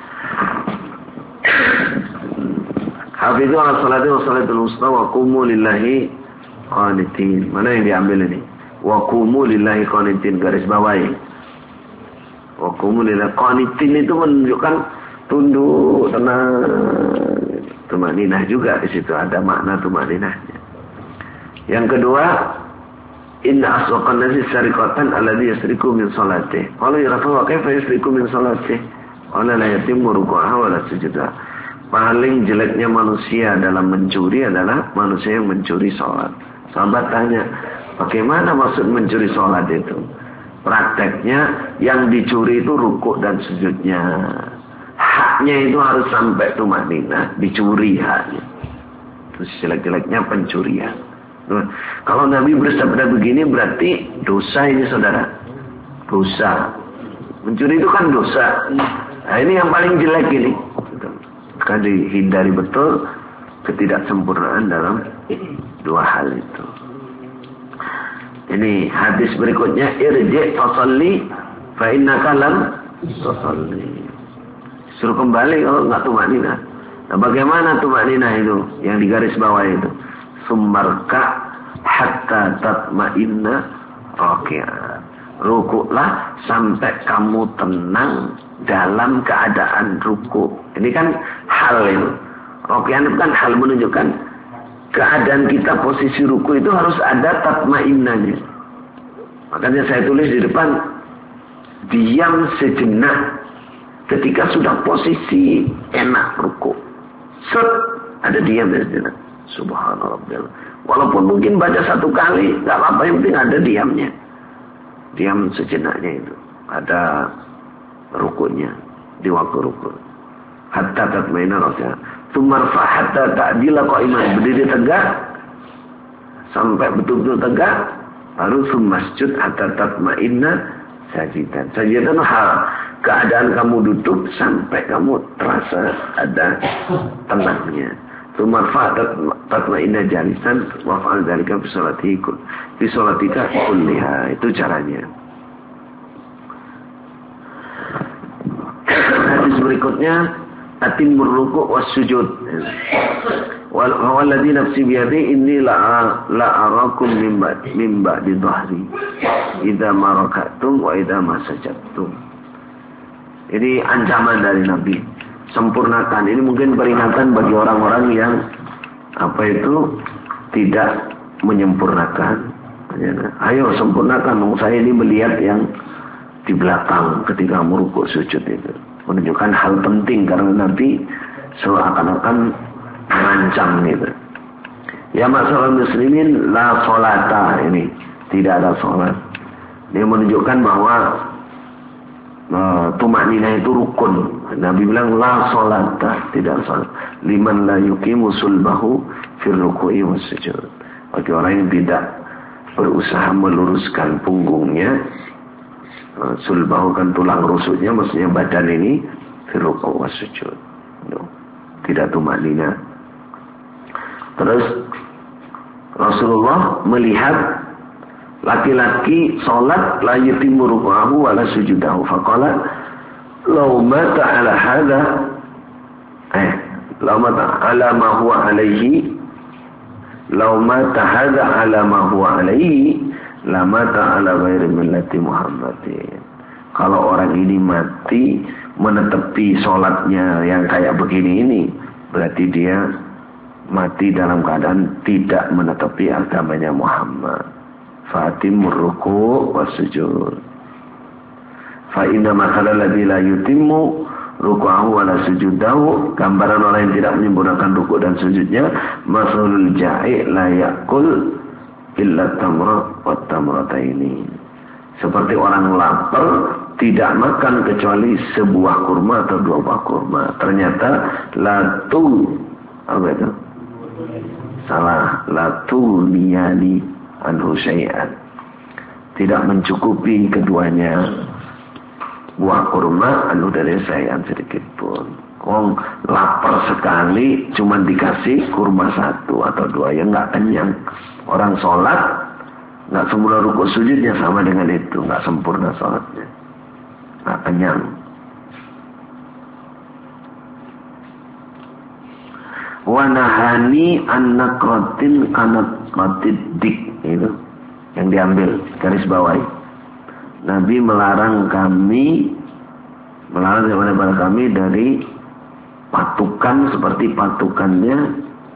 Speaker 1: Hafizu ala salati wa salatul wusta wa qumu lillahi qanitin. Mana yang diambil ini? Wa qumu lillahi qanitin, garis bawahi. Wa qumu lillahi qanitin itu menunjukkan tunduk, tenang. Tumakninah juga di situ ada makna tumakninahnya. Yang kedua, inna aswaqan nasi syariqatan alladhi yasriku min salatih. Qala ya Rasulullah kaifa yasriku min salatih? Qala la yatimmu ruku'aha wa la sujudaha. Paling jeleknya manusia dalam mencuri adalah manusia yang mencuri sholat. Sahabat tanya, bagaimana maksud mencuri sholat itu? Prakteknya yang dicuri itu rukuk dan sujudnya. Haknya itu harus sampai tumakninah, dicuri haknya. Terus jelek-jeleknya pencurian. Kalau Nabi bersabda begini berarti dosa ini saudara. Dosa. Mencuri itu kan dosa. Nah ini yang paling jelek ini. Maka dihindari betul ketidaksempurnaan dalam 2 hal itu. Ini hadis berikutnya, irji' fasalli fa innaka lam tusalli. Suruh kembali kalau enggak tumakninah. Nah, bagaimana tumakninah itu yang di garis bawah itu? Summarka hatta tatma'inna raki'an. Rukuklah sampai kamu tenang dalam keadaan ruku. Ini kan hal itu. Raki'an itu kan hal menunjukkan keadaan kita posisi ruku itu harus ada tatmainnahnya. Makanya saya tulis di depan, diam sejenak ketika sudah posisi enak ruku. Set, ada diam sejenak. Subhanallah. Walaupun mungkin baca satu kali, gak apa-apa, yang penting ada diamnya. Diam sejenaknya itu. Ada rukunya di waktu ruku. Hatta tatmainna raka'a. Tumarfa hatta ta'dila qa'iman, berdiri tegak sampai betul-betul tegak, baru sumasjud hatta tatmainna sajidan. Sajidan hal keadaan kamu duduk sampai kamu terasa ada tenangnya. Tumarfa tatmainna jalisan wa fa'al dzalika fi sholatika kulliha. Itu caranya. Hadis berikutnya, atimur ruku' was sujud. Walladzi nafsi biyadi inni la arakum mimba di dhahri idza marakatum wa idza masajadtum. Ini ancaman dari Nabi. Sempurnakan. Ini mungkin peringatan bagi orang-orang yang tidak menyempurnakan. Ayo sempurnakan. Saya ini melihat yang di belakang ketika merukuk sujud itu. Menunjukkan hal penting karena Nabi seakan-akan mengancam gitu. Ya masalah muslimin la sholata, ini tidak ada sholat. Dia menunjukkan bahwa tumakninah itu rukun. Nabi bilang la sholata, tidak sholat. Liman la yuqimu sulbahu fir ruku'i was sujud. Bagi orang yang tidak berusaha meluruskan punggungnya, sulbahu kan tulang rusuknya, maksudnya badan ini, firruku was sujud, tidak tumakninah. Terus Rasulullah melihat laki-laki sholat la yutimmu ruku'ahu wa la sujudahu, faqala law mata ala hadha law mata ala ma huwa alaihi, law mata hadha ala ma huwa alaihi lama ta'ala ghairi millati Muhammadin. Kalau orang ini mati menetepi sholatnya yang kayak begini ini, berarti dia mati dalam keadaan tidak menetepi agamanya Muhammad. Fatimur ruku' was sujud. Fa inna mathala alladzi la yutimmu ruku'ahu wa la sujudahu, gambaran orang yang tidak menyempurnakan ruku' dan sujudnya, masalul ja'i la ya'kul illa tamra wa tamrataini. Seperti orang lapar tidak makan kecuali sebuah kurma atau dua buah kurma. Ternyata latu niyani anhu syai'an, tidak mencukupi keduanya buah kurma anhu dari syai'an sedikit pun. Wong lapar sekali cuman dikasih kurma satu atau dua, ya nggak kenyang. Orang sholat nggak sempurna rukuk sujudnya sama dengan itu, nggak sempurna sholatnya, nggak kenyang. Wanahani an-nakratin kanaqatid dik, itu yang diambil garis bawahi. Nabi melarang kepada kami dari patukan seperti patukannya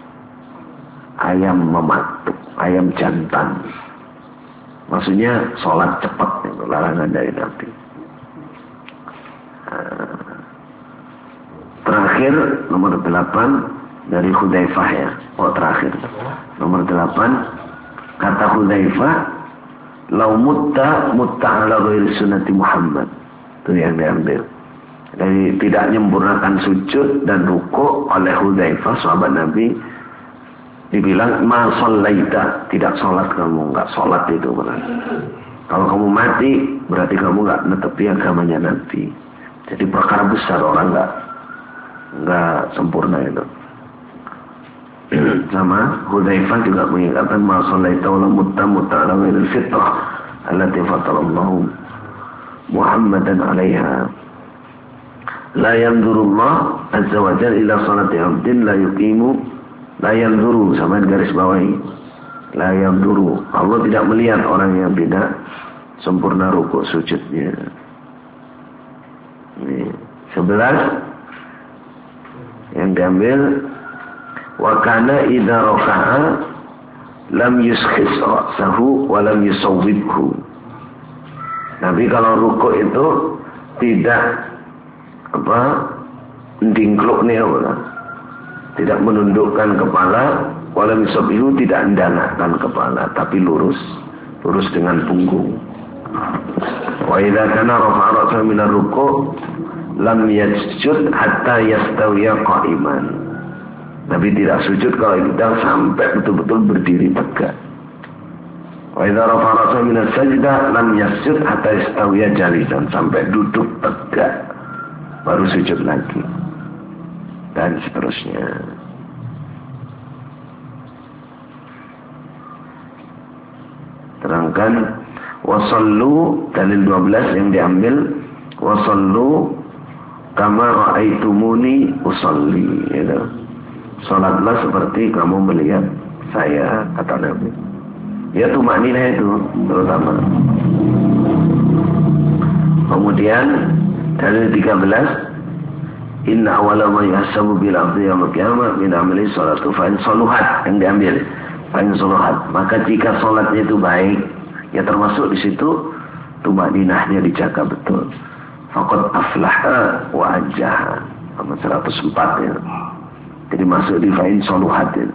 Speaker 1: ayam mematuk, ayam jantan. Maksudnya sholat cepat, itu larangan dari Nabi. Terakhir nomor 8 dari Hudzaifah ya. Terakhir nomor 8, kata Hudzaifah, lau mutta ala ghairi sunnati Muhammad. Itu yang diambil. Jadi tidak menyempurnakan sujud dan ruku' oleh Hudzaifah, sahabat Nabi. Dibilang ma shallaita, tidak sholat kamu, enggak sholat itu berarti. Kalau kamu mati berarti kamu enggak netepi agamanya Nabi. Jadi perkara besar, orang enggak sempurna itu. Sama Hudzaifah juga mengingatkan ma shallaita wa mutta ala ghairil fitrah allati fatarallahu Muhammadan 'alaiha. La yanzurullah azza wa jalla ila salati 'abdin la yuqimu. La yanzuru, sama garis bawahi. La yanzuru, Allah tidak melihat orang yang tidak sempurna rukuk sujudnya. Ini 11 yang diambil Wa kana idza raka'a lam yuskhis ra'sahu wa lam yusawwibhu. Nabi kalau rukuk itu tidak ndingkluk nih, tidak menundukkan kepala, wala yusawwibhu, tidak mendanakan kepala, tapi lurus dengan punggung. Wa idza kana rafa'a ra'sahu min ar-ruku' lam yasjud hatta yastawiya qa'iman. Nabi tidak sujud kalau kita sampai betul-betul berdiri tegak. Wa idza rafa'a ra'sahu min as-sajdah lam yasjud hatta yastawiya jalisan, sampai duduk tegak baru sujud lagi. Dan seterusnya. Terangkan wasallu, dalil 12 yang diambil, wasallu kama ra'aitumuni usalli, gitu. Salatlah seperti kamu melihat saya, kata Nabi. Ya, tumakninah itu terutama. Kemudian dalil 13, inna awala ma yuhasabu bil abdi yaumil qiyamah min amali salatu fa in saluhat, yang diambil fa in saluhat, maka jika salatnya itu baik, ya termasuk di situ tumakninahnya dijaga betul. Faqad aflaha wa ajjaha, 104 ya. Jadi masuk di fa in saluhat ya.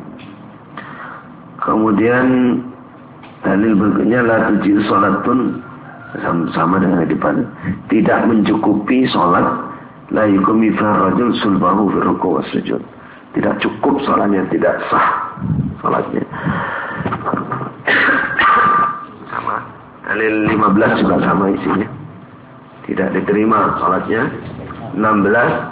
Speaker 1: Kemudian dalil berikutnya la tujizu salatun, sama dengan di depan, tidak mencukupi salat la yukmi fa rajul sulbahu fi ruku' was sujud, tidak cukup salatnya, tidak sah salatnya. Sama dalil 15 juga sama isinya, tidak diterima salatnya. 16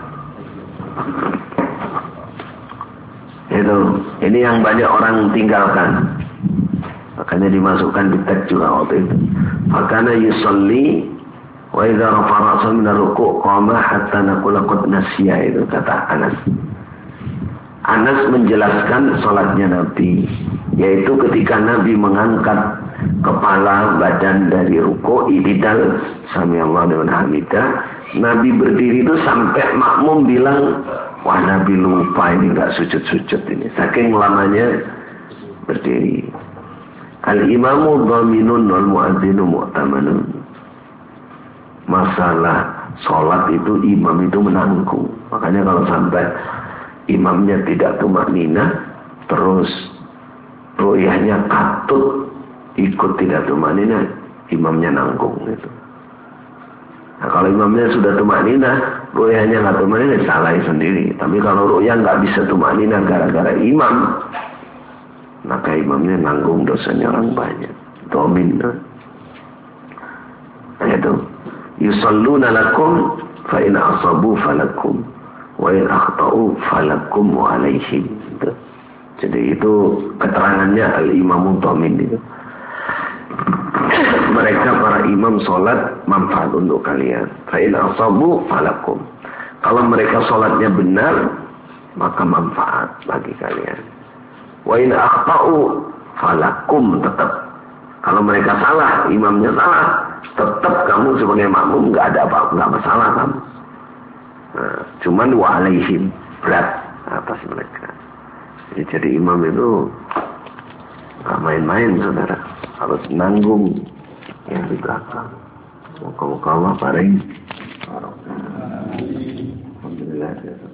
Speaker 1: itu, ini yang banyak orang tinggalkan, makanya dimasukkan di teks juga waktu itu. Fakana yusalli wa idza rafa'a ra'sahu min ar-ruku' qama hatta naqula qad nasiya, itu kata Anas. Anas menjelaskan salatnya Nabi, yaitu ketika Nabi mengangkat kepala badan dari ruku', i'tidal sami'allahu liman hamidah, Nabi berdiri itu sampai makmum bilang, wah Nabi lupa ini enggak sujud-sujud ini, saking lamanya berdiri. Al-imamu dhaminun wal mu'adzinu mu'tamanun. Masalah sholat itu imam itu menanggung. Makanya kalau sampai imamnya tidak tumakninah, terus ru'yahnya katut ikut tidak tumakninah, imamnya nanggung gitu. Nah, kalau imamnya sudah tumakninah, ru'yahnya nggak tumakninah, salah sendiri. Tapi kalau ru'yah nggak bisa tumakninah gara-gara imam, maka imamnya nanggung dosanya orang banyak. Domin. Itu yusalluna lakum fa in asabu falakum wa in akhtau falakum wa alaihim. Jadi itu keterangannya al-imamu domin itu. Mereka para imam sholat manfaat untuk kalian. Fa in asabu falakum. Kalau mereka sholatnya benar, maka manfaat bagi kalian. Wa in akhtau falakum, tetap. Kalau mereka salah, imamnya salah, tetap kamu sebagai makmum enggak ada apa-apa, enggak masalah kamu. Nah, cuman wa alaihim, berat atas mereka. Jadi imam itu enggak main-main, saudara. Harus nanggung yang di belakang. Moga-moga Allah paring. Alhamdulillah.